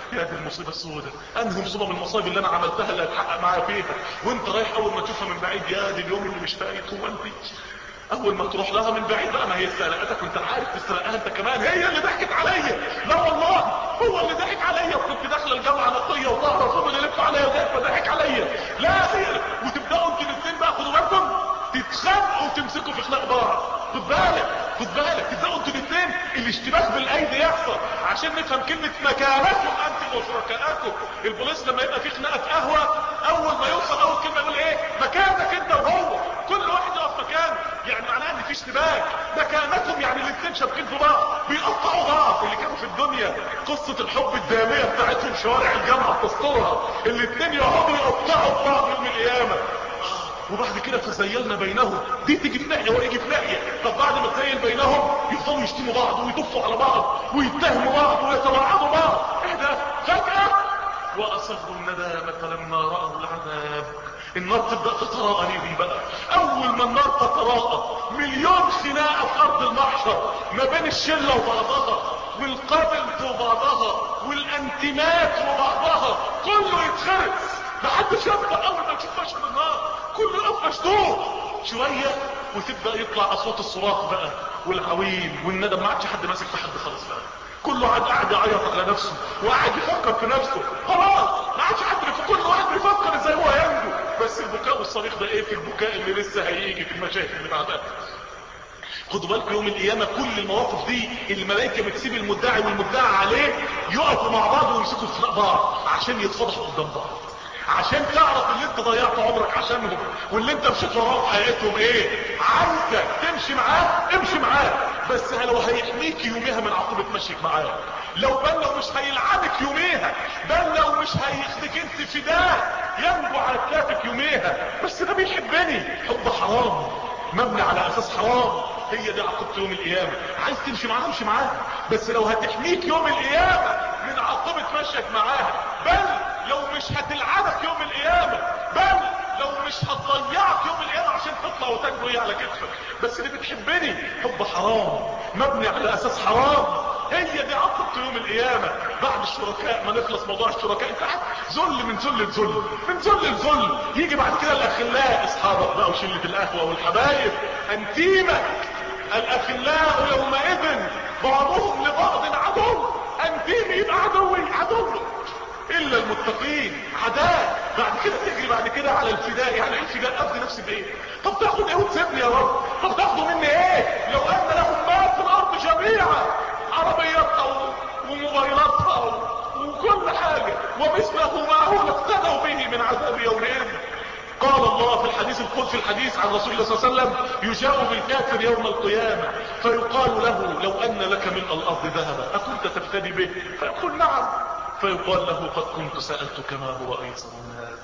[SPEAKER 1] يا دي المصيبه السوداء، انهي مصيبه من المصايب اللي انا عملتها اللي هتحقق معايا فيها، وانت رايح اول ما تشوفها من بعيد يا دي اليوم اللي مش فايت هو انت. اول ما تروح لها من بعيد بقى، ما هي سرقتك وانت عارف تسرقها انت كمان، هي اللي ضحكت عليا، لا والله هو اللي ضحك عليا، وكنت داخله الجامعه نقيه وظهره فضل يلف عليا وزي ما ضحك عليا، لا هي. وتبداوا انتوا الاثنين بقى خدوا بالكم تتخانقوا وتمسكوا في خناق بعض، خد بالك خد بالك تبداوا انتوا الاثنين الاشتباك بالايدي يحصل، عشان نفهم كلمه مكانكم انتم وشركائكم. البوليس لما يبقى في خناقه في قهوه، اول ما يوصل اول كلمه يقول ايه؟ مكانك انت وهو، كل واحد يقف مكانه، يعني معناه ان في اشتباك. مكانكم يعني الاثنين شابكين في بعض بيقطعوا بعض. اللي كانوا في الدنيا قصه الحب الداميه بتاعتهم شوارع الجامعه تسطرها، الاثنين يقعدوا يقطعوا بعض يوم القيامه. وبعد كده فزيلنا بينهم، دي تيجي في ناحيه ويجي في ناحيه. طب بعد ما تزيل بينهم يفضلوا يشتموا بعض ويطفوا على بعض ويتهموا بعض ويتبعضوا بعض. ايه ده؟ فجاه واصروا الندامه لما راوا العذاب. النار تبدا تتراءى ليهم بقى. اول ما النار تتراءى مليون خناقه في ارض المحشر ما بين الشله وبعضها والقبل وبعضها والانتمات وبعضها، كله يتخرس، محدش يبقى. اول ما تشوف مشهد النار كله يقف مشدود شويه، وتبدا يطلع اصوات الصراخ بقى والعويل والندم. ما عادش حد ماسك في حد خالص بقى، كله قاعد قاعد يعيط على نفسه وقاعد يفكر في نفسه، خلاص ما عادش حد في كل واحد بيفكر ازاي هو ينجو. بس البكاء والصريخ ده ايه في البكاء اللي لسه هيجي في المشاهد اللي بعدها. خدوا بالكم يوم القيامه كل المواقف دي الملائكه بتسيب المدعي والمدعى عليه يقفوا مع بعض ويمسكوا في بعض عشان يتفضحوا قدام بعض، عشان تعرف اللي انت ضيعت عمرك عشانهم واللي انت مشيت وراهم حياتهم ايه. عايزك تمشي معاه امشي معاه، بس لو هيحميك يوميها من عقوبة مشيك معاه، لو بل لو مش هيلعنك يوميها، بل لو مش هيخدك انت فداه ينجو على كتافك يوميها. بس ده بيحبني حب حرام مبني على اساس حرام، هي دي عقوبة يوم القيامة. عايز تمشي معاه امشي معاه، بس لو هتحميك يوم القيامة من عقوبة مشيك معاه، بل لو مش هتلعنك يوم القيامة، بل لو مش هتضيعك يوم القيامة عشان تطلع وتنجو ايه على كتفك، بس اللي بتحبني حب حرام مبني على اساس حرام، هي دي عقوبة يوم القيامة. بعد الشركاء ما نخلص موضوع الشركاء، انت عارف ذل من ذل لذل من ذل لذل، يجي بعد كده الاخلاء اصحابك بقى وشلة القهوة والحبايب انتيمك. الاخلاء يومئذ بعضهم لبعض عدو، انتيمي يبقى عدوي عدو الا المتقين عداء. بعد كده تجري بعد كده على الفداء. يعني ايه الفداء؟ افدي نفسي بايه؟ طب تاخد ايه وتسيبني يا رب؟ طب تاخدوا مني ايه؟ لو ان لهم ما في الارض جميعا، عربياتها وموبايلاتها وكل حاجة ومثله معه لافتدوا به من عذاب يومئذ. قال الله في الحديث القدسي، الحديث عن رسول الله صلى الله عليه وسلم، يجاء بالكافر يوم القيامة فيقال له لو ان لك من الارض ذهبا اكنت تفتدي به؟ فيقول نعم، فيقال له قد كنت سألتك ما هو ايسر من هذا.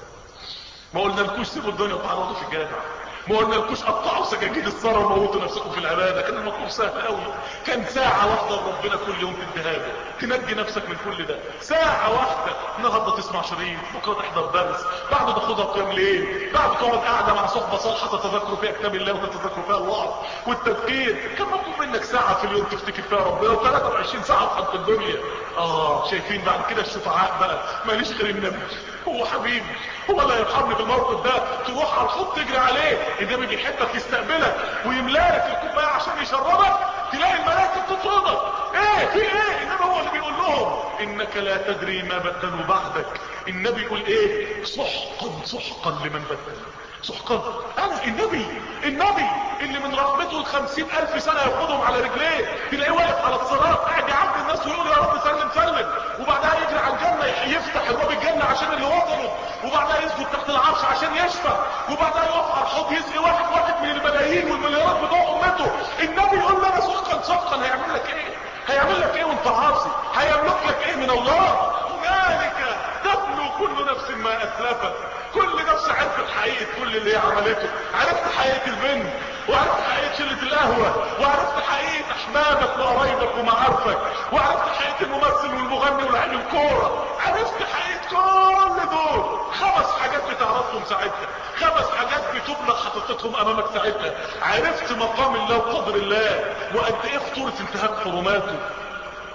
[SPEAKER 1] ما قلنا لكوش سيبوا الدنيا وتعرضوا في الجامع، ما قلنا لكوش قطعوا سجاجيد الثرى وموتوا نفسكم في العباده، كان المطلوب سهل قوي. كان ساعه واحده ربنا كل يوم تديها له تنجي نفسك من كل ده، ساعه واحده. النهارده تسمع شريط، بكره تحضر درس، بعد تاخدها قيام ليل، بعد تقعد قاعده مع صحبه صالحه تتذكروا فيها كتاب الله وتتذكروا فيها الوعظ والتذكير. كان مطلوب منك ساعه في اليوم تفتكر فيها ربنا، وثلاثة وعشرين ساعه في حد الدنيا. اه شايفين بعد كده الشفعاء بقى، ماليش غير النبي، هو حبيبي، هو اللي هيرحمني في الموقف ده. تروح على الحوض تجري عليه، النبي بيحبك يستقبلك ويملالك الكوبايه عشان يشربك، تلاقي الملائكه بتطردك. ايه في ايه؟ النبي هو اللي بيقول لهم انك لا تدري ما بدلوا بعدك. النبي يقول ايه؟ سحقا سحقا لمن بدل. سحقا انا النبي النبي اللي من رحمته الخمسين الف سنة ياخدهم على رجليه، تلاقيه واقف على الصراط قاعد يعبد الناس ويقول يا رب سلم سلم، وبعدها يجري على الجنة يفتح ابواب الجنة عشان اللي وصلوا، وبعدها يسجد تحت العرش عشان يشفى، وبعدها يقف على الحوض يسقي واحد واحد من الملايين والمليارات بتوع امته. النبي يقول لنا سحقا سحقا. هيعمل لك ايه؟ هيعمل لك ايه وانت عاصي؟ هيملك لك ايه من الله؟ هنالك تبلو كل نفس ما اسلفت. كل نفس عرفت حقيقة كل اللي هي عملته، عرفت حقيقة البنت، وعرفت حقيقة شلة القهوة، وعرفت حقيقة احبابك وقرايبك ومعارفك، وعرفت حقيقة الممثل والمغني ولاعب الكورة، عرفت حقيقة كل دول. خمس حاجات بتعرفهم ساعتها، خمس حاجات بتبلغ حقيقتهم امامك ساعتها. عرفت مقام الله وقدر الله، وقد ايه خطورة انتهاك حرماته،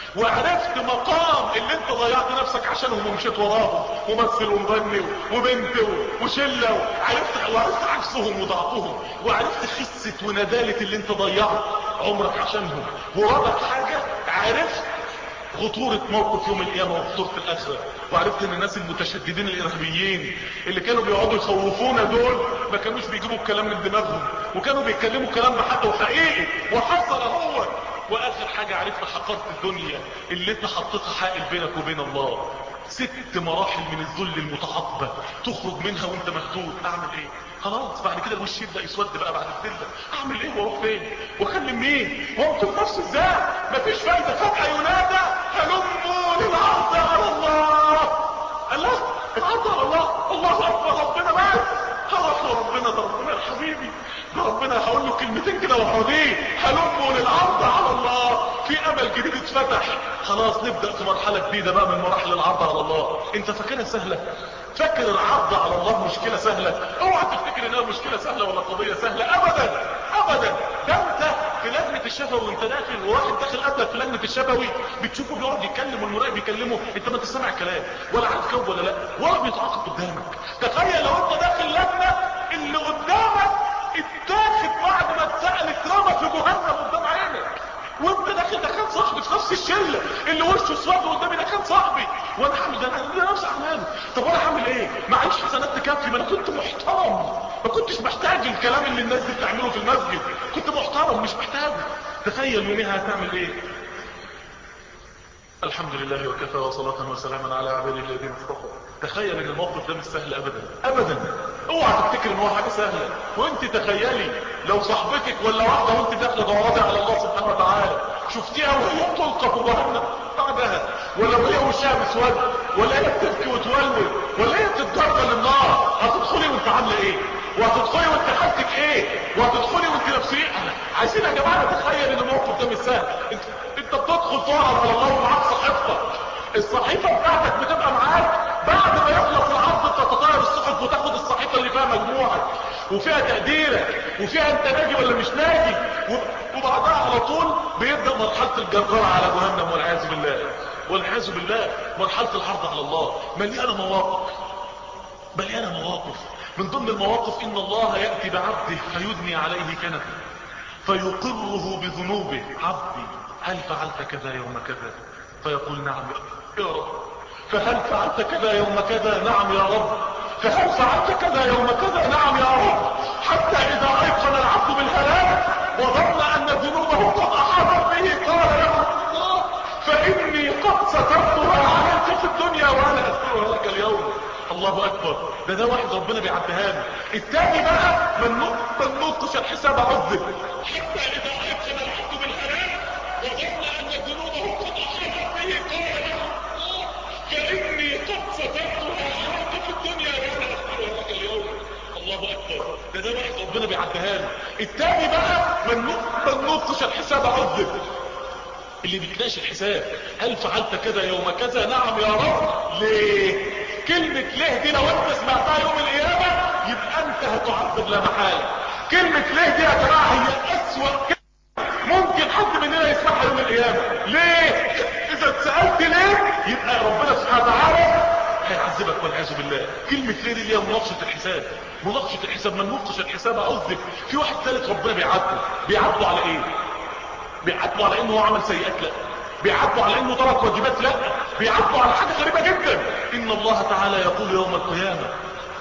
[SPEAKER 1] وعرفت مقام اللي انت ضيعت نفسك عشانهم ومشيت وراهم، ممثل ومغني وبنت وشله، عرفت وعرفت عكسهم وضعفهم، وعرفت خسة وندالة اللي انت ضيعت عمرك عشانهم. ورابع حاجة عرفت خطورة موقف يوم القيامة وخطورة الآخرة، وعرفت ان الناس المتشددين الارهابيين اللي كانوا بيقعدوا يخوفونا دول ما كانوش بيجيبوا الكلام من دماغهم، وكانوا بيتكلموا كلام بحق وحقيقي وحصل هو. واخر حاجة عرفت حقرت الدنيا اللي انت حطيتها حائل بينك وبين الله. ست مراحل من الذل المتعاقبة تخرج منها وانت مهدود. اعمل ايه؟ خلاص بعد كده الوش يبدا يسود بقى بعد الذله. اعمل ايه واروح فين واكلم مين وانقذ نفسي ازاي؟ مفيش فايده. فجاه ينادى هلموا للعرض على الله. الله العرض على الله. الله اكبر. ربنا مات. هروح لربنا. ده ربنا يا حبيبي. ده ربنا هقول له كلمتين كده وهوديه. هلموا للعرض على الله. في امل جديد اتفتح. خلاص نبدا في مرحله جديده بقى من مراحل العرض على الله. انت فاكرها سهله؟ فاكر العرض على الله مشكلة سهلة؟ اوعى تفتكر انها مشكلة سهلة ولا قضية سهلة. ابدا ابدا. ده انت في لجنة الشفوي وانت داخل وواحد داخل قبلك في لجنة الشفوي بتشوفه بيقعد يتكلم والمراقب بيكلمه، انت ما تسمع كلام ولا عارف كوب ولا لا ولا بيتعاقب قدامك. تخيل لو انت داخل لجنة اللي قدامك اتاخد بعد ما اتسأل اترمى في جهنم قدام عينك، وانت داخل ده كان صاحبي في نفس الشله اللي وشه اسود قدامي، ده كان صاحبي وانا هعمل ده انا نفس اعماله. طب وانا هعمل ايه؟ معيش حسنات تكفي. ما انا كنت محترم، ما كنتش محتاج الكلام اللي الناس دي بتعمله في المسجد. كنت محترم مش محتاجه. تخيل يوميها هتعمل ايه؟ الحمد لله وكفى وصلاة وسلاما على عباده الذين اصطفى. تخيل ان الموقف ده مش سهل ابدا ابدا. اوعى تفتكر ان هو حاجه سهله. وانت تخيلي لو صاحبتك ولا واحده وانت داخله دوراتي على الله سبحانه وتعالى شفتيها وهي تلقى في جهنم بعدها، ولا وهي وشها مسود، ولا هي بتبكي وتولول، ولا هي بتتجرجر للنار، هتدخلي وانت عامله ايه؟ وهتدخلي وانت حالتك ايه؟ وهتدخلي وانت نفسيه. عايزين يا جماعه نتخيل ان الموقف ده مش سهل. انت انت بتدخل تعرض على الله ومعاك صحيفتك. الصحيفه بتاعتك بتبقى معاك بعد ما يخلص العرض. انت تطير الصحف وتاخد الصحيفه اللي فيها مجموعك وفيها تقديرك وفيها انت ناجي ولا مش ناجي، وبعدها على طول بيبدا مرحله الجرجره على جهنم والعياذ بالله والعياذ بالله. مرحله العرض على الله مليانه مواقف مليانه مواقف. من ضمن المواقف ان الله ياتي بعبده فيدني عليه كنفه فيقره بذنوبه. عبدي هل فعلت كذا يوم كذا؟ فيقول نعم يا رب. فهل فعلت كذا يوم كذا؟ نعم يا رب. فهل فعلت كذا يوم كذا؟ نعم يا رب. حتى اذا ايقن العبد بالهلاك وظن ان ذنوبه قد احاطت به قال له الله فاني قد سترتها عليك في الدنيا وانا اذكرها لك اليوم. الله اكبر. ده ده واحد ربنا بيعديها له. الثاني بقى من من نقش الحساب عذب. حتى اذا ايقن العبد بالهلاك وظن ان ذنوبه قد احاطت به قال له الله فاني قد سترتها عليك في الدنيا وانا اذكرها لك اليوم. الله اكبر. ده ده واحد ربنا بيعديها له. الثاني بقى من من نقش الحساب عذب. اللي بيتناقش الحساب هل فعلت كذا يوم كذا؟ نعم يا رب. ليه؟ كلمة ليه دي لو انت سمعتها يوم القيامة يبقى انت هتعذب لا محالة. كلمة ليه دي يا جماعة هي اسوأ كلمة ممكن حد مننا يسمعها يوم القيامة. ليه؟ اذا اتسألت ليه يبقى ربنا سبحانه وتعالى هيعذبك والعياذ بالله. كلمة ليه دي هي مناقشة الحساب. مناقشة الحساب من نقش الحساب عذب. في واحد ثالث ربنا بيعاتبه. بيعاتبه على ايه؟ بيعاتبوا على انه عمل سيئات؟ لا. بيعاتبوا على انه ترك واجبات؟ لا. بيعاتبوا على حاجة غريبة جدا. ان الله تعالى يقول يوم القيامة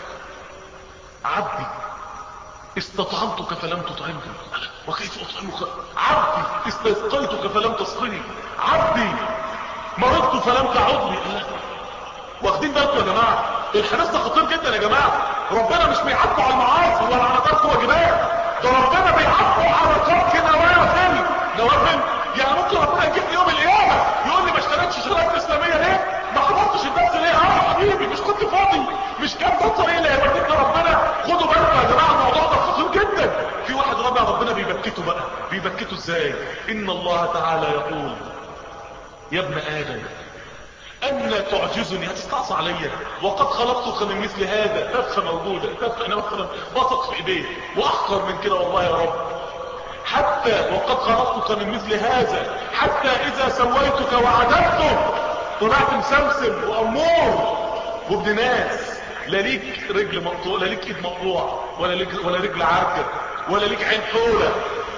[SPEAKER 1] عبدي استطعمتك فلم تطعمني وكيف اطعمك؟ عبدي استسقيتك فلم تسقني. عبدي مرضت فلم تعودني. واخدين بالكم يا جماعة؟ الحديث ده خطير جدا يا جماعة. ربنا مش بيعاتبوا على المعاصي ولا على ترك واجبات، ده ربنا بيعاتبوا على ترك نوافل. نوافل يعني ممكن ربنا يجيب يوم القيامة يقول لي ما اشتريتش شهادة اسلامية ليه؟ ما حضرتش الدرس ليه؟ اه يا حبيبي مش كنت فاضي. مش كان ده طريق اللي هيبكتنا ربنا. خدوا بالكم يا جماعة الموضوع ده خطير جدا. في واحد رابع ربنا بيبكته بقى. بيبكته ازاي؟ ان الله تعالى يقول يا ابن ادم أن تعجزني هتستعصى عليا وقد خلقتك من مثل هذا. تفة موجودة تفة انا مثلا بثق في ايديه واحقر من كده والله يا رب. حتى وقد خلقتك من مثل هذا، حتى اذا سويتك وعدلتك طلعت مسمسم وامور وابن ناس، لا ليك رجل مقطوع، لا ليك ايد مقطوع، ولا ليك ولا رجل عرجة، ولا ليك عين حولة.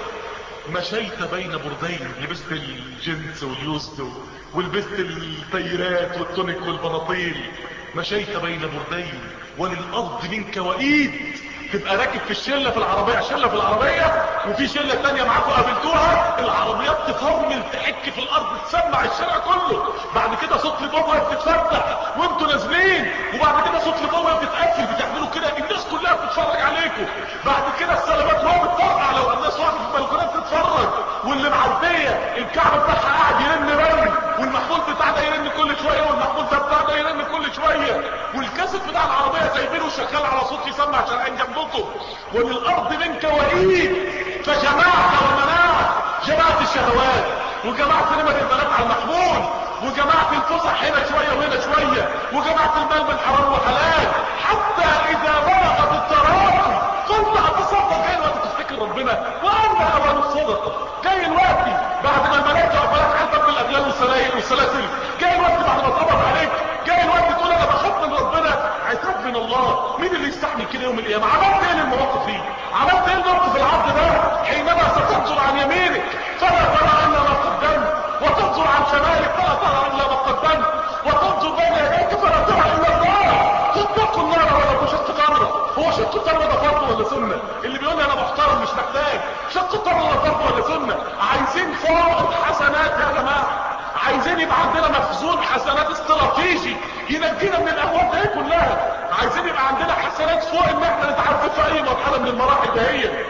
[SPEAKER 1] مشيت بين بردين، لبست الجنس واليوست ولبست التيرات والتونيك والبناطيل. مشيت بين بردين وللارض منك وإيد. تبقى راكب في الشلة في العربية، شلة في العربية وفي شلة تانية معاكم قابلتوها، العربيات تفرمل تحك في الارض تسمع الشارع كله. بعد كده صوت البابا بتتفتح وانتوا نازلين، وبعد كده صوت البابا بتتقفل، بتعملوا كده الناس كلها بتتفرج عليكم. بعد كده السلامات وهو بتطرقع لو الناس واقفه في البلكونات تتفرج، واللي معديه الكعب بتاعها قاعد يرن رن، والمحمول بتاع ده يرن كل شويه، والمحمول ده بتاع ده يرن كل شويه، والكاسيت بتاع العربيه سايبينه شغال على صوت يسمع شارعين جنبكم. وللارض منك وإيد، فجمعت ومنعت، جمعت الشهوات وجمعت نمر البنات على المحمول، وجمعت الفسح هنا شويه وهنا شويه، وجمعت المال من حرام وحلال، حتى اذا بلغ بالتراكم قلت اتصدق. جاي الوقت تفتكر ربنا وانا اوان الصدقه. جاي الوقت بعد ما الملائكه وفلات حتى بالاغلال والسلايل والسلاسل، جاي الوقت بعد ما اتقبض عليك، جاي الوقت تقول انا بخاف من ربنا، عتاب من الله. مين اللي يستحمل كده يوم القيامه؟ عملت ايه للمواقف دي؟ عملت ايه الموقف العبد ده حينما ستنظر عن يمينك فلا ترى الا ما قدمت، وتنظر عن شمالك فلا ترى الا ما قدمت، وتنظر بين يديك فلا ترى الا النار. فاتقوا النار ولو بشق تمره. هو شق التمره ده فرض ولا سنه؟ اللي بيقول لي انا محترم مش محتاج، شق التمره ده فرض ولا سنه؟ عايزين فائض حسنات يا جماعه، عايزين يبقى عندنا مخزون حسنات استراتيجي ينجينا من الاهوال دي كلها، عايزين يبقى عندنا حسنات فوق ان احنا نتعذب في اي مرحله من المراحل دهية.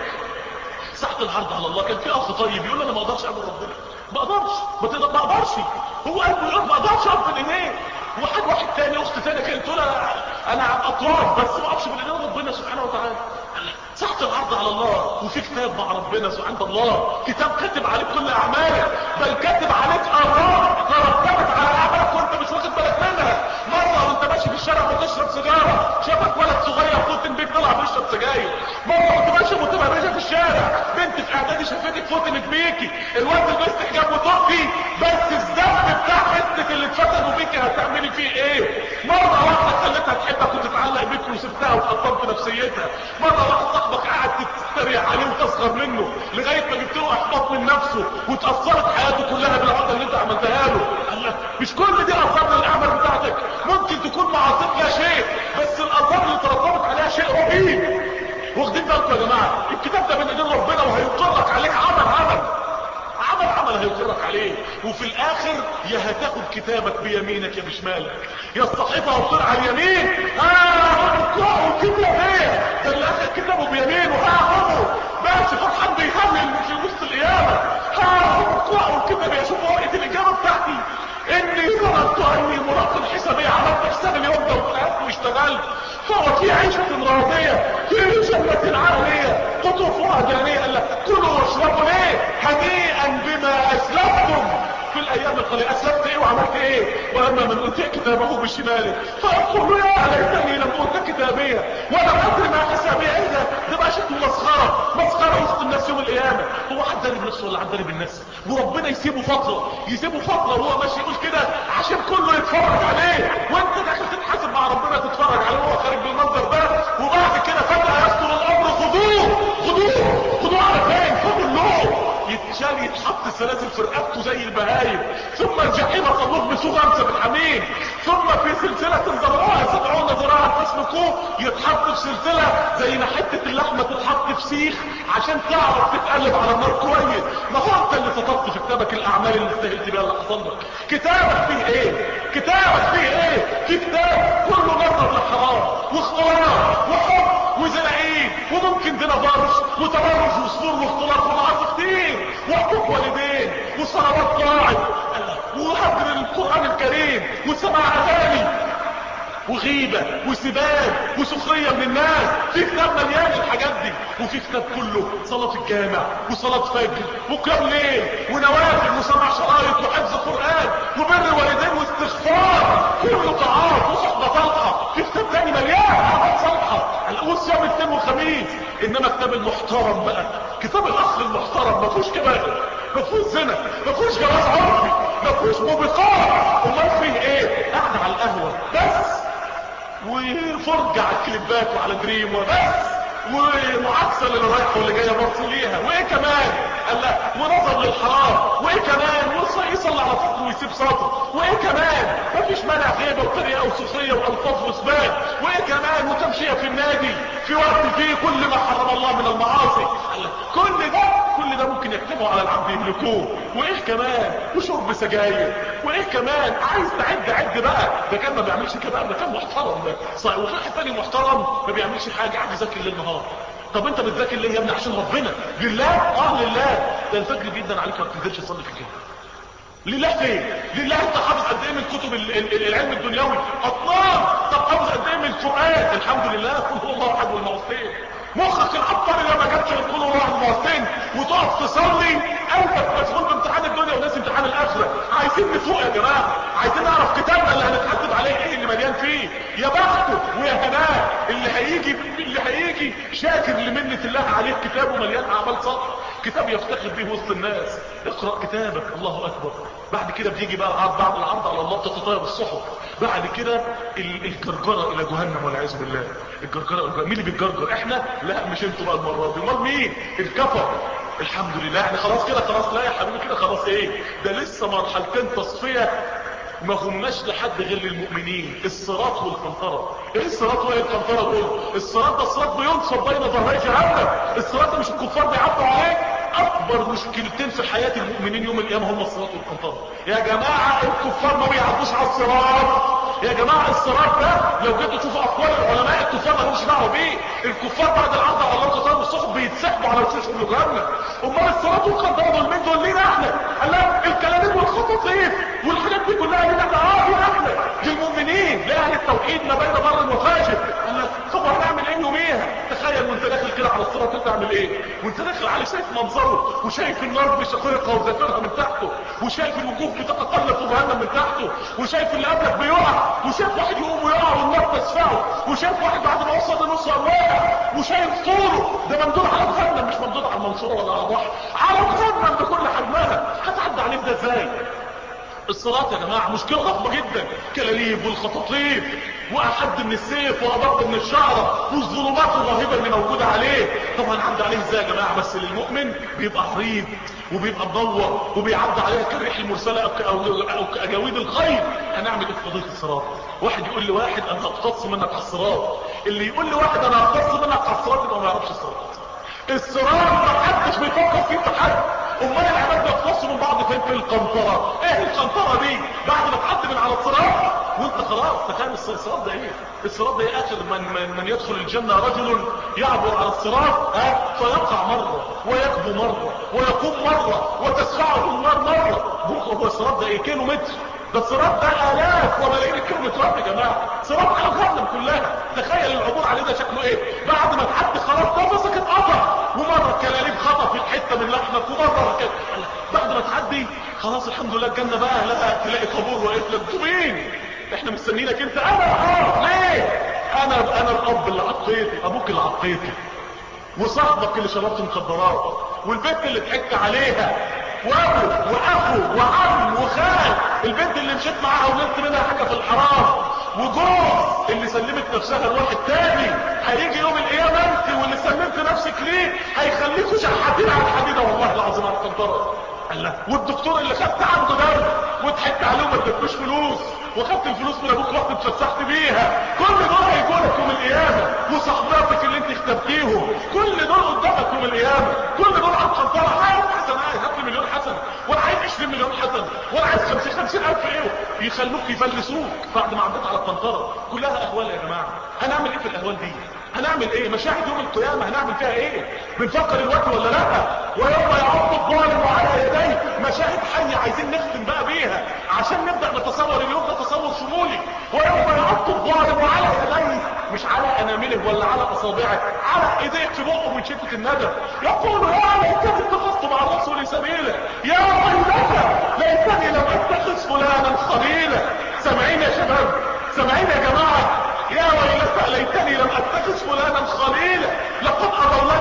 [SPEAKER 1] ساعة العرض على الله كان في اخ طيب يقول انا ما اقدرش اعمل ربنا، ما اقدرش ما تقدر ما اقدرش، هو قلبه يقول ما اقدرش اقف بين ايديه. واحد واحد تاني اخت تانية كانت تقول انا انا اطراف بس ما اقفش بين ايدين ربنا سبحانه وتعالى. ساعة العرض على الله وفي كتاب مع ربنا سبحانه الله، كتاب كاتب عليك كل اعمالك، بل كاتب عليك اراء ترتبت على اعمالك وانت مش واخد بالك منها. مرة وانت ماشي في الشارع وتشرب سيجارة شافك ولد صغير فوتن بيك طلع بيشرب سجاير. مرة وانت ماشي متبرجة في الشارع بنت في اعدادي شافتك فوتنت بيكي، الواد لبست حجاب وطفي، بس الذنب بتاع بنتك اللي اتفتنوا بيكي هتعملي فيه ايه؟ مرة واحدة خلتها تحبك وتتعلق بيك وسبتها وتقطمت نفسيتها. مرة واحد صاحبك قاعد تتريق عليه وتسخر منه لغاية ما جبت له احباط من نفسه وتأثرت حياته كلها بالعقده اللي انت عملتها له. قال لك مش كل دي اثار للاعمال بتاعتك، ممكن تكون معاصيك لا شيء بس الاثار اللي ترتبط عليها شيء رهيب. واخدين بالكم يا جماعه؟ الكتاب ده بين ايدين ربنا وهيقرك عليك عمل عمل عمل عمل هيقرك عليه، وفي الاخر يا هتاخد كتابك بيمينك يا بشمالك، يا الصحيفه هتطير على اليمين اه اقرأوا كتاب ايه ده اللي اخد كتابه بيمينه هاخده ماشي فرحان بيهلل في وسط القيامه. ها اقرأوا الكتاب يا شوفوا ورقه الاجابه بتاعتي، اني ظننت اني مراقب حسابي، عملت حساب اليوم ده وطلعت واشتغلت، فهو في عيشه راضيه في جنه عاليه قطوفها دانيه. قال لك كلوا واشربوا ليه؟ هنيئا بما اسلفتم في الايام القليله. اسلفت ايه وعملت ايه؟ واما من اوتي كتابه بشماله فيقول يا ليتني لم اوت كتابيه ولم ادري ما حسابي. ايه ده؟ ده بقى شكله مسخره، مسخره وسط الناس يوم القيامه. هو حد داري بنفسه ولا حد داري بالناس؟ وربنا يسيبه فتره، يسيبه فتره وهو ماشي يقول كده عشان كله يتفرج عليه، وانت داخل تتحاسب مع ربنا تتفرج عليه وهو خارج بالمنظر ده. وبعد كده فجاه يصدر الامر خذوه خذوه خذوه على فين؟ خذوا اللوم يتشال يتحط السلاسل في رقبته زي البهايم، ثم الجحيم صلوه بسوء امسى بالحميم، ثم في سلسله ذرعها سبعون ذراعا فاسلكوه يتحط في سلسله زي ما حته اللحمه تتحط في سيخ عشان تعرف تتقلب على النار كويس. ما هو انت اللي سطرت في كتابك الاعمال اللي استهلت بيها اللي حصل لك. كتابك فيه ايه؟ كتابك فيه ايه؟ في كتاب كله نظر للحرام واختلاط وحب وزلاعين وممكن دينا ضرش وتبرج وسرور واختلاط ومعاصي كتير وحقوق والدين وصلوات طاعت وهجر القرآن الكريم وسماع اغاني وغيبة وسباب وسخرية من الناس. في كتاب مليان الحاجات دي، وفي كتاب كله صلاة الجامع وصلاة فجر وقيام ليل ونوافل وسماع شرايط وحفظ قرآن وبر والدين واستغفار، كله طاعات وصحبة صالحة. في كتاب تاني مليان اعمال صالحة، وصيام الاثنين والخميس انما كتاب المحترم بقى، كتاب الاخ المحترم، ما فيهوش كبائر، ما فيهوش زنا، ما فيهوش جواز عرفي، ما فيهوش موبقات، امال فيه ايه؟ قاعده على القهوه بس، وفرجة على الكليبات وعلى دريم وبس، ومعاكسة اللي رايحة واللي جاية بص ليها، وايه كمان؟ قال لا، ونظر للحرام، وايه كمان؟ ويصلي على سطر ويسيب سطر، وايه كمان؟ مفيش مانع غيبة وطريقة وسخرية والفاظ وسباب، وايه كمان؟ وتمشية في النادي في وقت فيه كل ما حرم الله من المعاصي. قال لا، كل ده كل ده ممكن يكتبوا على العبد يملكوه، وايه كمان؟ وشرب سجاير، وايه كمان؟ عايز تعد عد بقى، ده كان ما بيعملش كده، ده كان محترم ده صحيح. وفي واحد تاني محترم ما بيعملش حاجه، قاعد يذاكر ليل نهار. طب انت بتذاكر ليه يا ابني؟ عشان ربنا، لله، اه لله. ده الفجر جدا عليك ما بتنزلش تصلي في الجامع، لله فين؟ لله. انت حافظ قد ايه من كتب ال- ال- العلم الدنيوي؟ اطنان. طب حافظ قد ايه من القران؟ الحمد لله، قل هو الله احد والمعصين. مخك العبقري لما جاتش قل هو الله احد والمعصين وتقف تصلي، قلبك مشغول بامتحان الدنيا وناس امتحان الاخره. عايزين نفوق يا جماعه، عايزين نعرف كتابنا اللي هنتحاسب عليه ايه اللي مليان فيه. يا بخته ويا هناه اللي هيجي اللي هيجي شاكر لمنه الله عليه، كتابه مليان اعمال صالحه، كتاب يفتخر به وسط الناس. اقرأ كتابك، الله اكبر. بعد كده بيجي بقى العرض، بعد العرض على الله تتطاير الصحف. بعد كده ال- الجرجرة الى جهنم والعياذ بالله. الجرجرة الى جهنم. مين اللي بيتجرجر؟ احنا؟ لا مش انتوا بقى المرة دي. امال مين؟ الكفر. الحمد لله احنا خلاص كده، خلاص. لا يا حبيبي كده خلاص. ايه ده؟ لسه مرحلتين تصفية ما هماش لحد غير للمؤمنين، الصراط والقنطرة. ايه الصراط وايه القنطرة دول؟ الصراط ده صراط بينصب بين ظهري جهنم. الصراط ده مش الكفار بيعدوا عليه؟ اكبر مشكلتين في حياة المؤمنين يوم القيامة هم الصراط والقنطرة. يا جماعة الكفار ما بيعدوش على الصراط. يا جماعة الصراط ده لو جيتوا تشوفوا اقوال العلماء، الكفار ما لهمش دعوه بيه. الكفار بعد العرض على الله قطار والصحف بيتسحبوا على وشوشهم لجهنم. امال الصراط والقنطرة دول مين؟ دول لينا احنا. قال لا، الكلام والخطاطيف والحاجات دي كلها لينا احنا. اه لينا احنا، للمؤمنين، لاهل التوحيد ما بين بر وفاجر. قال لا، طب هنعمل ايه يوميها؟ تخيل وانت داخل كده على الصراط تعمل ايه؟ وانت داخل عليه شايف منظره، وشايف النار بشقيقها وزفيرها من تحته، وشايف الوجوه بتتقلب في جهنم من تحته، وشايف اللي قبلك بيقع، وشايف واحد يقوم ويقع والنار تسفعه، وشايف واحد بعد ما وصل لنص واقع، وشايف طوله ده ممدود على جهنم، مش ممدود على المنصوره ولا على البحر، على جهنم بكل حجمها. هتعدي عليه ده ازاي؟ الصراط يا جماعة مشكلة ضخمة جدا، كلاليب والخطاطيف وأحد من السيف وأدق من الشعرة والظلمات الرهيبة اللي موجودة عليه. طب هنعدي عليه ازاي يا جماعة؟ بس للمؤمن بيبقى عريض وبيبقى مدور وبيعدي عليها كالريح المرسلة أو, أو, أو كأجاويد الخيل. هنعمل ايه في قضية الصراط؟ واحد يقول لي واحد انا هقتص منك على الصراط، اللي يقول لي واحد انا هقتص منك على الصراط يبقى ما يعرفش الصراط. الصراط ما حدش بيفكر فيه في حد. امال العباد بيخلصوا من بعض فين؟ في القنطرة. ايه القنطرة دي؟ بعد ما تعدي من على الصراط وانت خلاص تخيل الصراط ده ايه؟ الصراط ده ايه؟ اخر من, من, من يدخل الجنة رجل يعبر على الصراط ها فيقع مرة ويكبو مرة ويقوم مرة وتسفعه النار مرة. هو الصراط ده ايه؟ كيلو متر. ده الصراط ده الاف وملايين الكيلومترات يا جماعة. صراط على جهنم كلها. تخيل العبور عليه ده شكله ايه؟ بعد ما تعدي خلاص نفسك اتقطع، ومرة كلاليب خطفت حتة من لحمك، ومرة كده بعد ما تعدي خلاص الحمد لله الجنة بقى لا تلاقي طابور واقف لك. انتوا مين؟ احنا مستنيينك انت. انا اه ليه؟ انا انا الاب اللي عطيته، ابوك اللي عطيته، وصاحبك اللي شربت مخدرات، والبنت اللي ضحكت عليها، وابو واخو وعم وخال، البنت اللي مشيت معاها ونلت منها حاجه في الحرام، وجوز اللي سلمت نفسها لواحد تاني. هيجي يوم القيامه انت واللي سلمت نفسك ليه هيخليكوا شحاتين على الحديده والله العظيم على القنطره. الله. والدكتور اللي خدت عنده دم وضحكت عليه وما ادتوش فلوس، وخدت الفلوس من ابوك رحت اتفسحت بيها، كل دول هيجوا لك يوم القيامه. وصحباتك اللي انت اخترتيهم كل دول قدامك يوم القيامه، كل دول على القنطره. عايز حسنه هات لي مليون حسنه، ولا عايز عشرين مليون حسنه، ولا عايز خمسين خمسين الف ايه، يخلوك يفلسوك بعد ما عديت على القنطره. كلها اهوال يا جماعه. هنعمل ايه في الاهوال دي؟ هنعمل ايه؟ مشاهد يوم القيامه هنعمل فيها ايه؟ بنفكر الوقت ولا لا؟ ويوم يعض الظالم على يديه. مشاهد حيه عايزين نختم بقى بيها عشان نبدا نتصور اليوم ده تصور شمولي. ويوم يعض الظالم على يديه، مش على انامله ولا على اصابعه، على ايديه في بقه من شده الندم. يقول يا ليتني اتخذت مع الرسول سبيلا، يا ويلتى ليتني لم اتخذ فلانا خليلا. سامعين يا شباب؟ سامعين يا جماعه؟ يا ويلتى ليتني لم اتخذ فلانا خليلا، لقد اضلني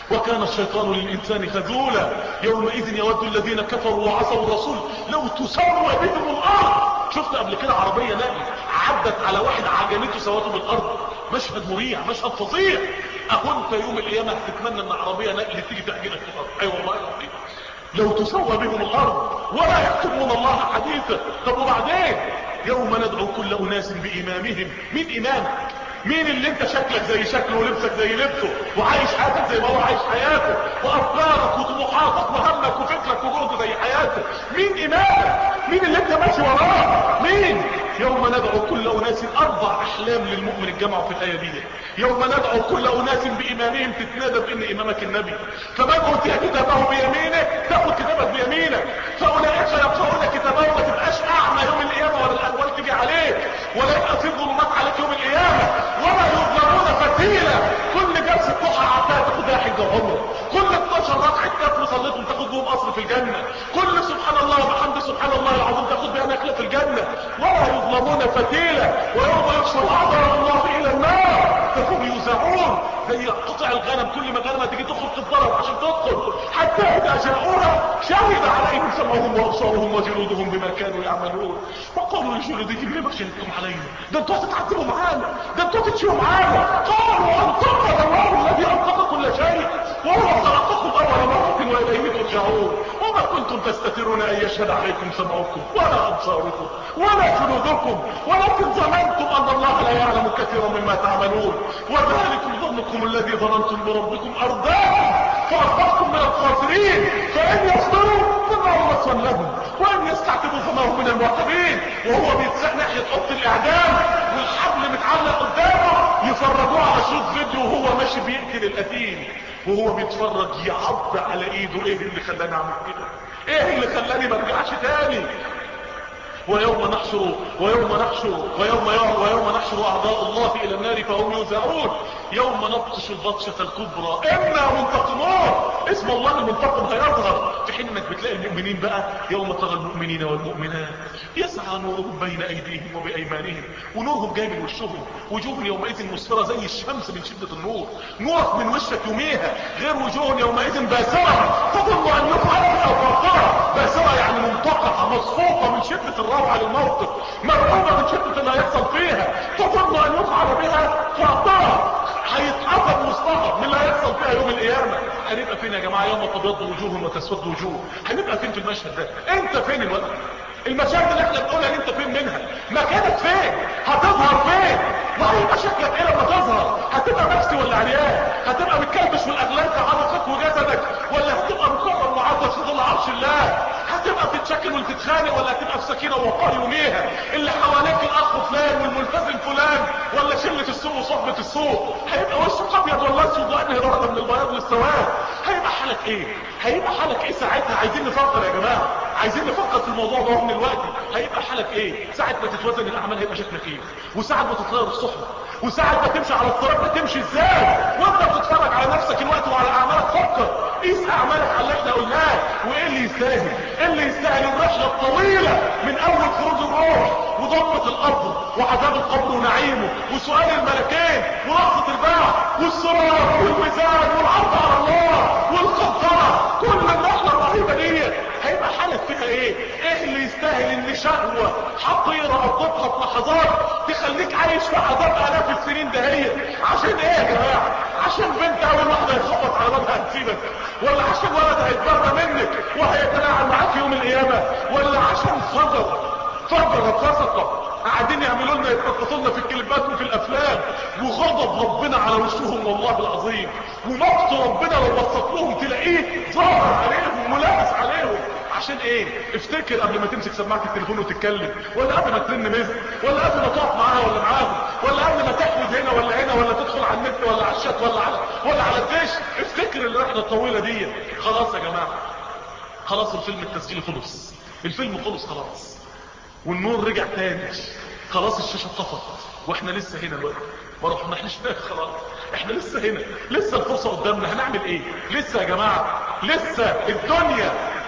[SPEAKER 2] وكان الشيطان للإنسان خذولا يومئذ يود الذين كفروا وعصوا الرسول لو تسوى بهم الأرض. شفت قبل كده عربية نقل عدت على واحد عجنته سواته بالأرض؟ مشهد مريع، مشهد فظيع. أهو انت يوم القيامة هتتمنى ان عربية نقل تيجي تعجنك في الأرض؟ أي أيوة والله العظيم. لو تسوى بهم الأرض ولا يكتمون الله حديثا. طب وبعدين؟ يوم ندعو كل أناس بإمامهم. مين إمامك؟ مين اللي انت شكلك زي شكله ولبسك زي لبسه وعايش حياتك زي ما هو عايش حياته وافكارك وطموحاتك وهمك وفكرك وجهدك زي حياته؟ مين امامك؟ مين اللي انت ماشي وراه؟ مين؟ يوم ندعو كل اناس. اربع احلام للمؤمن الجمع في الايه دي. يوم ندعو كل اناس بامامهم، تتنادى بان امامك النبي. فمن اوتي كتابه بيمينه تاخد كتابك بيمينك. فاولئك يقرؤون كتابهم، ما تبقاش اعمى يوم القيامه ولا الاهوال تيجي عليك ولا يبقى في ظلمات عليك يوم القيامه ولا يظلمون فتيلا. كل جلسه ضحى عدها تاخد لها حجه عمره. كل اتناشر ركعه كتاب صليتهم تاخد بهم قصر في الجنه. كل سبحان الله وبحمد سبحان الله العظيم تاخد بها نخله في الجنه. ولا يظلمون فتيلا. ويوم يحشر اعداء الله الى النار فهم يوزعون زي قطع الغنم. كل ما غنمه تيجي تخرج تتضرب عشان تدخل، حتى اذا جاءوها شهد عليهم سمعهم وابصارهم وجلودهم بما كانوا يعملون. وقالوا لجلودهم لما شهدتم علينا؟ ده انتوا هتتعذبوا معانا، ده انتوا هتتشيوا معانا. قالوا انطقنا الله الذي انطق كل شيء وهو خلقكم اول مره واليه ترجعون. وما كنتم تستترون ان يشهد عليكم سمعكم ولا ابصاركم ولا جلودكم ولكن ظننتم ان الله لا يعلم كثيرا مما تعملون. وذلكم ظنكم الذي ظننتم بربكم ارداكم فاصبحتم من الخاسرين. فان يصبروا فالنار مثوى لهم وان يستعتبوا فما هم من المعتبين. وهو بيتساق ناحيه اوضه الاعدام والحبل متعلق قدامه، يفرجوه على شريط فيديو وهو ماشي بيقتل القتيل وهو بيتفرج يعض على ايده. ايه اللي خلاني اعمل كده؟ ايه اللي خلاني ما ارجعش تاني؟ ويوم نحشر ويوم نحشر ويوم ويوم نحشر اعداء الله الى النار فهم يوزعون. يوم نبطش البطشة الكبرى انا منتقمون. اسم الله المنتقم هيظهر في حين انك بتلاقي المؤمنين بقى. يوم ترى المؤمنين والمؤمنات يسعى نورهم بين ايديهم وبايمانهم ونورهم جاي من وشهم. وجوه يومئذ مسفرة زي الشمس من شدة النور. نورك من وشك يوميها غير وجوه يومئذ باسرة تظن ان يفعل او باطرة. باسرة يعني منتقعة مصفوفة من شدة الروعة للموقف، مرعوبة من شدة اللي هيحصل فيها. تظن ان يفعل بها فاطرة. هيتقفل وسطها من اللي هيحصل فيها يوم القيامة. هنبقى فين يا جماعة يوم تبيض وجوه وتسود وجوه؟ هنبقى فين في المشهد ده؟ انت فين الوقت؟ المشاهد اللي احنا بنقولها انت فين منها؟ مكانك فين؟ هتظهر فين؟ ما هيبقى شكلك ايه لما تظهر؟ هتبقى نفسي ولا عريان؟ هتبقى متكلبش والاغلال في عنقك وجسدك ولا هتبقى مكرم معدل في ظل عرش الله؟ هتبقى بتتشكل وتتخانق ولا هتبقى في سكينه ووقار يوميها؟ اللي حواليك الاخ فلان والملتزم فلان ولا شله السوق وصحبه السوق؟ هيبقى وشك ابيض ولا اسود وانهي درجه من البياض للسواد؟ هيبقى حالك ايه؟ هيبقى حالك ايه ساعتها؟ عايزين نفكر يا جماعه، عايزين نفكر في الموضوع ده من الوقت. هيبقى حالك ايه ساعه ما تتوزن الاعمال؟ هيبقى شكلك ايه؟ وساعه ما تتغير الصحبه وساعه ما تمشي على الصراط تمشي ازاي؟ وانت بتتفرج على نفسك الوقت وعلى اعمالك فكر قيس اعمالك على اللي احنا قلناه وايه اللي يستاهل. ايه اللي يستاهل الرحله الطويله من اول خروج الروح وضمه القبر وعذاب القبر ونعيمه وسؤال الملكين ولحظه البعث والصراط والميزان والعرض على الله والقنطره. كل الرحله الرهيبه دي هيبقى حالك فيها ايه؟ ايه اللي يستاهل ان شهوه حقيره قضتها في لحظات تخليك عايش في عذاب الاف السنين دهيت؟ عشان ايه يا جماعه؟ عشان بنت اول واحده يخبط على بابها هتسيبك؟ ولا عشان ولد هيتبرى منك وهيتلاعب معاك يوم القيامه؟ ولا عشان فجر فجر فسقه قاعدين يعملوا لنا يتنططوا لنا في الكليبات وفي الافلام وغضب ربنا على وشهم والله العظيم ومقت ربنا لو بصت لهم تلاقيه ظاهر عليهم ملابس عليهم؟ عشان ايه؟ افتكر قبل ما تمسك سماعه التليفون وتتكلم ولا قبل ما ترن مزق ولا قبل ما تقف معاها ولا معاهم ولا قبل ما تحوز هنا ولا هنا ولا تدخل على النت ولا على الشات ولا على ولا على الدش. افتكر الرحله الطويله دي. خلاص يا جماعه، خلاص الفيلم التسجيل خلص، الفيلم خلص خلاص والنور رجع تاني، خلاص الشاشه اتطفت واحنا لسه هنا الوقت ما رحناش خلاص، احنا لسه هنا، لسه الفرصه قدامنا. هنعمل ايه؟ لسه يا جماعه، لسه الدنيا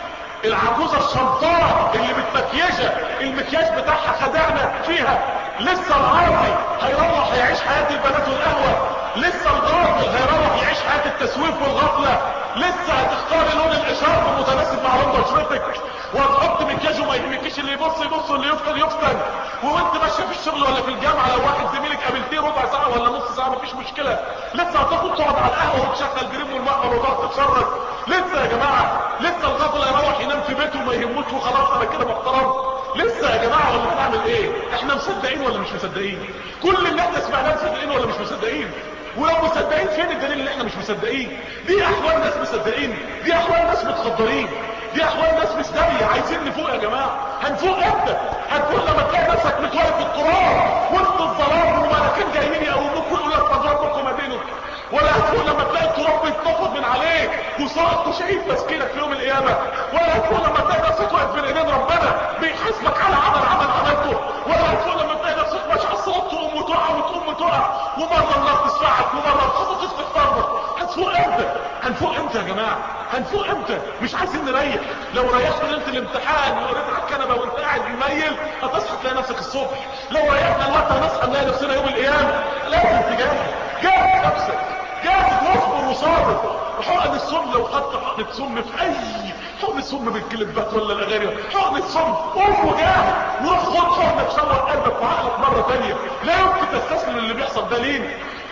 [SPEAKER 2] العجوزه الشمطاء اللي متمكيجه المكياج بتاعها خدعنا فيها. لسه العربي هيروح يعيش حياه البنات والقهوه، لسه الغربي هيروح يعيش حياه التسويف والغفلة لسه هتختاري لون الاشارة المتناسب مع لون بشرتك، وهتحط مكياج وما يهمكيش اللي يبص يبص واللي يفتن يفتن، وانت ماشيه في الشغل ولا في الجامعه لو واحد زميلك قابلتيه ربع ساعه ولا نص ساعه مفيش مشكله، لسه هتاخد تقعد على القهوه وتشغل دريم والمقبل وتقعد تتفرج. لسه يا جماعه، لسه الغفله يروح ينام في بيته وما يهموش وخلاص انا كده محترم. لسه يا جماعه ولا هنعمل ايه؟ احنا مصدقين ولا مش مصدقين؟ كل اللي احنا سمعناه مصدقين ولا مش مصدقين؟ ولو مصدقين فين الدليل ان احنا مش مصدقين؟ دي احوال ناس مصدقين، دي احوال ناس متخدرين، دي احوال ناس مش داريه. عايزين نفوق يا جماعه. هنفوق امتى؟ هنفوق لما تلاقي نفسك متولد في التراب وسط الظلام وملاكين جايين يقوموك ويقولوا لك من ربك وما دينك؟ ولا هتفوق لما تلاقي التراب بيتنفض من عليك وصارت شهيد مسكينك في يوم القيامه؟ ولا هتفوق لما تلاقي نفسك واقف بين ايدين ربنا بيحاسبك على عمل عمل عملته؟ ولا هتفوق لما تلاقي نفسك ماشي على الصراط تقوم وتقع وتقوم وتقع ومره النار تسفعك ومره الخطه تفتح؟ هتفوق امتى؟ هنفوق امتى يا جماعه؟ هنفوق امتى؟ مش عايزين نريح. لو ريحت ليله الامتحان وقريت على الكنبه وانت قاعد مميل هتصحى تلاقي نفسك الصبح. لو ريحنا الوقت هنصحى نلاقي نفسنا يوم القيامه. لازم تجاهد، جاهد نفسك، جاهد واصبر وصابر. حقن السم لو خدت حقنة سم في اي حقن السم بالكليبات ولا الاغاني، حقن السم قوم وجاهد وروح خد حقنة تشوه قلبك وعقلك مره ثانيه. لا يمكن تستسلم اللي بيحصل ده لينا.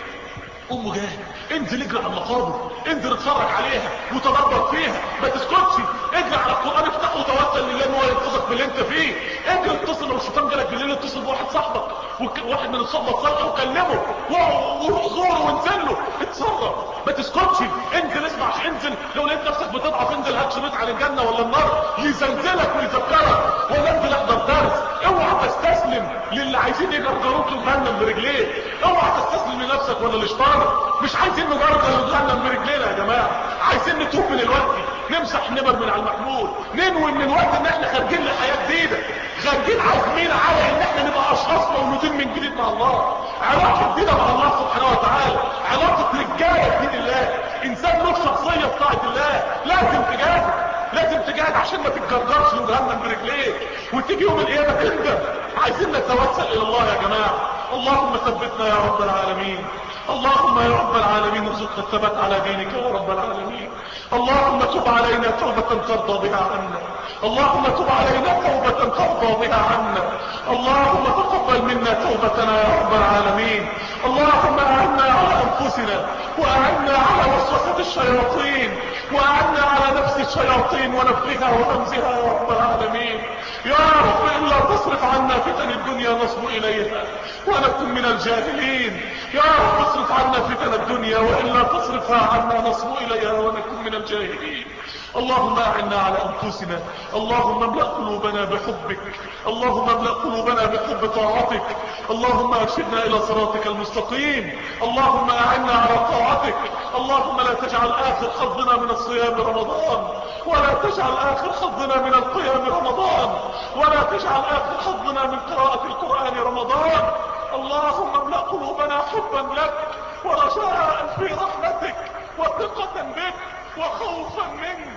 [SPEAKER 2] قوم وجاهد، انزل اجري على المقابر، انزل اتفرج عليها وتدبر فيها، ما تسكتش. اجري على القران افتحه وتوسل لله ان هو ينقذك من اللي انت فيه. اجري اتصل لو الشيطان جالك بالليل اتصل بواحد صاحبك وواحد من الصحبه الصالحه وكلمه وروح زوره وانزل له اتصرف. ما تسكتش، انزل اسمع، انزل لو لقيت نفسك بتضعف انزل هات شريط عن الجنه ولا النار يزلزلك ويذكرك، ولا انزل احضر درس. اوعى تستسلم للي عايزين يجرجروك لجهنم برجليك، اوعى تستسلم لنفسك ولا لشيطانك. مش عايزين نجرجر لجهنم برجلينا يا جماعه، عايزين نتوب من الوقت، نمسح نمر من على المحمول، ننوي من الوقت ان احنا خارجين لحياه جديده، خارجين عازمين على ان احنا نبقى اشخاص مولودين من جديد مع الله، علاقه جديده مع الله سبحانه وتعالى، علاقه رجاله بدين الله، انسان له شخصيه في طاعه الله. لازم تجاهد، لازم تجاهد عشان ما تتجرجرش لجهنم برجليك وتيجي يوم القيامه تندم. عايزين نتوسل الى الله يا جماعه. اللهم ثبتنا يا رب العالمين، اللهم يا رب العالمين ارزقنا الثبات على دينك يا رب العالمين. اللهم تب علينا توبة ترضى بها عنا، اللهم تب علينا توبة ترضى بها عنا، اللهم تقبل منا توبتنا يا رب العالمين. اللهم اعنا على انفسنا واعنا على وسوسة الشياطين واعنا على نفس الشياطين ونفخها وهمزها يا رب العالمين. يا رب الا تصرف عنا فتن الدنيا نصب اليها ونكن من الجاهلين. يا رب اصرف عنا فتن الدنيا والا تصرفها عنا نصب اليها ونكن من الجاهلين. اللهم اعنا على انفسنا، اللهم املأ قلوبنا بحبك، اللهم املأ قلوبنا بحب طاعتك، اللهم ارشدنا الى صراطك المستقيم، اللهم اعنا على طاعتك. اللهم لا تجعل اخر حظنا من الصيام رمضان، ولا تجعل اخر حظنا من القيام رمضان، ولا تجعل اخر حظنا من قراءة القرآن رمضان. اللهم املأ قلوبنا حبا لك ورجاء في رحمتك وثقة بك وخوفا منك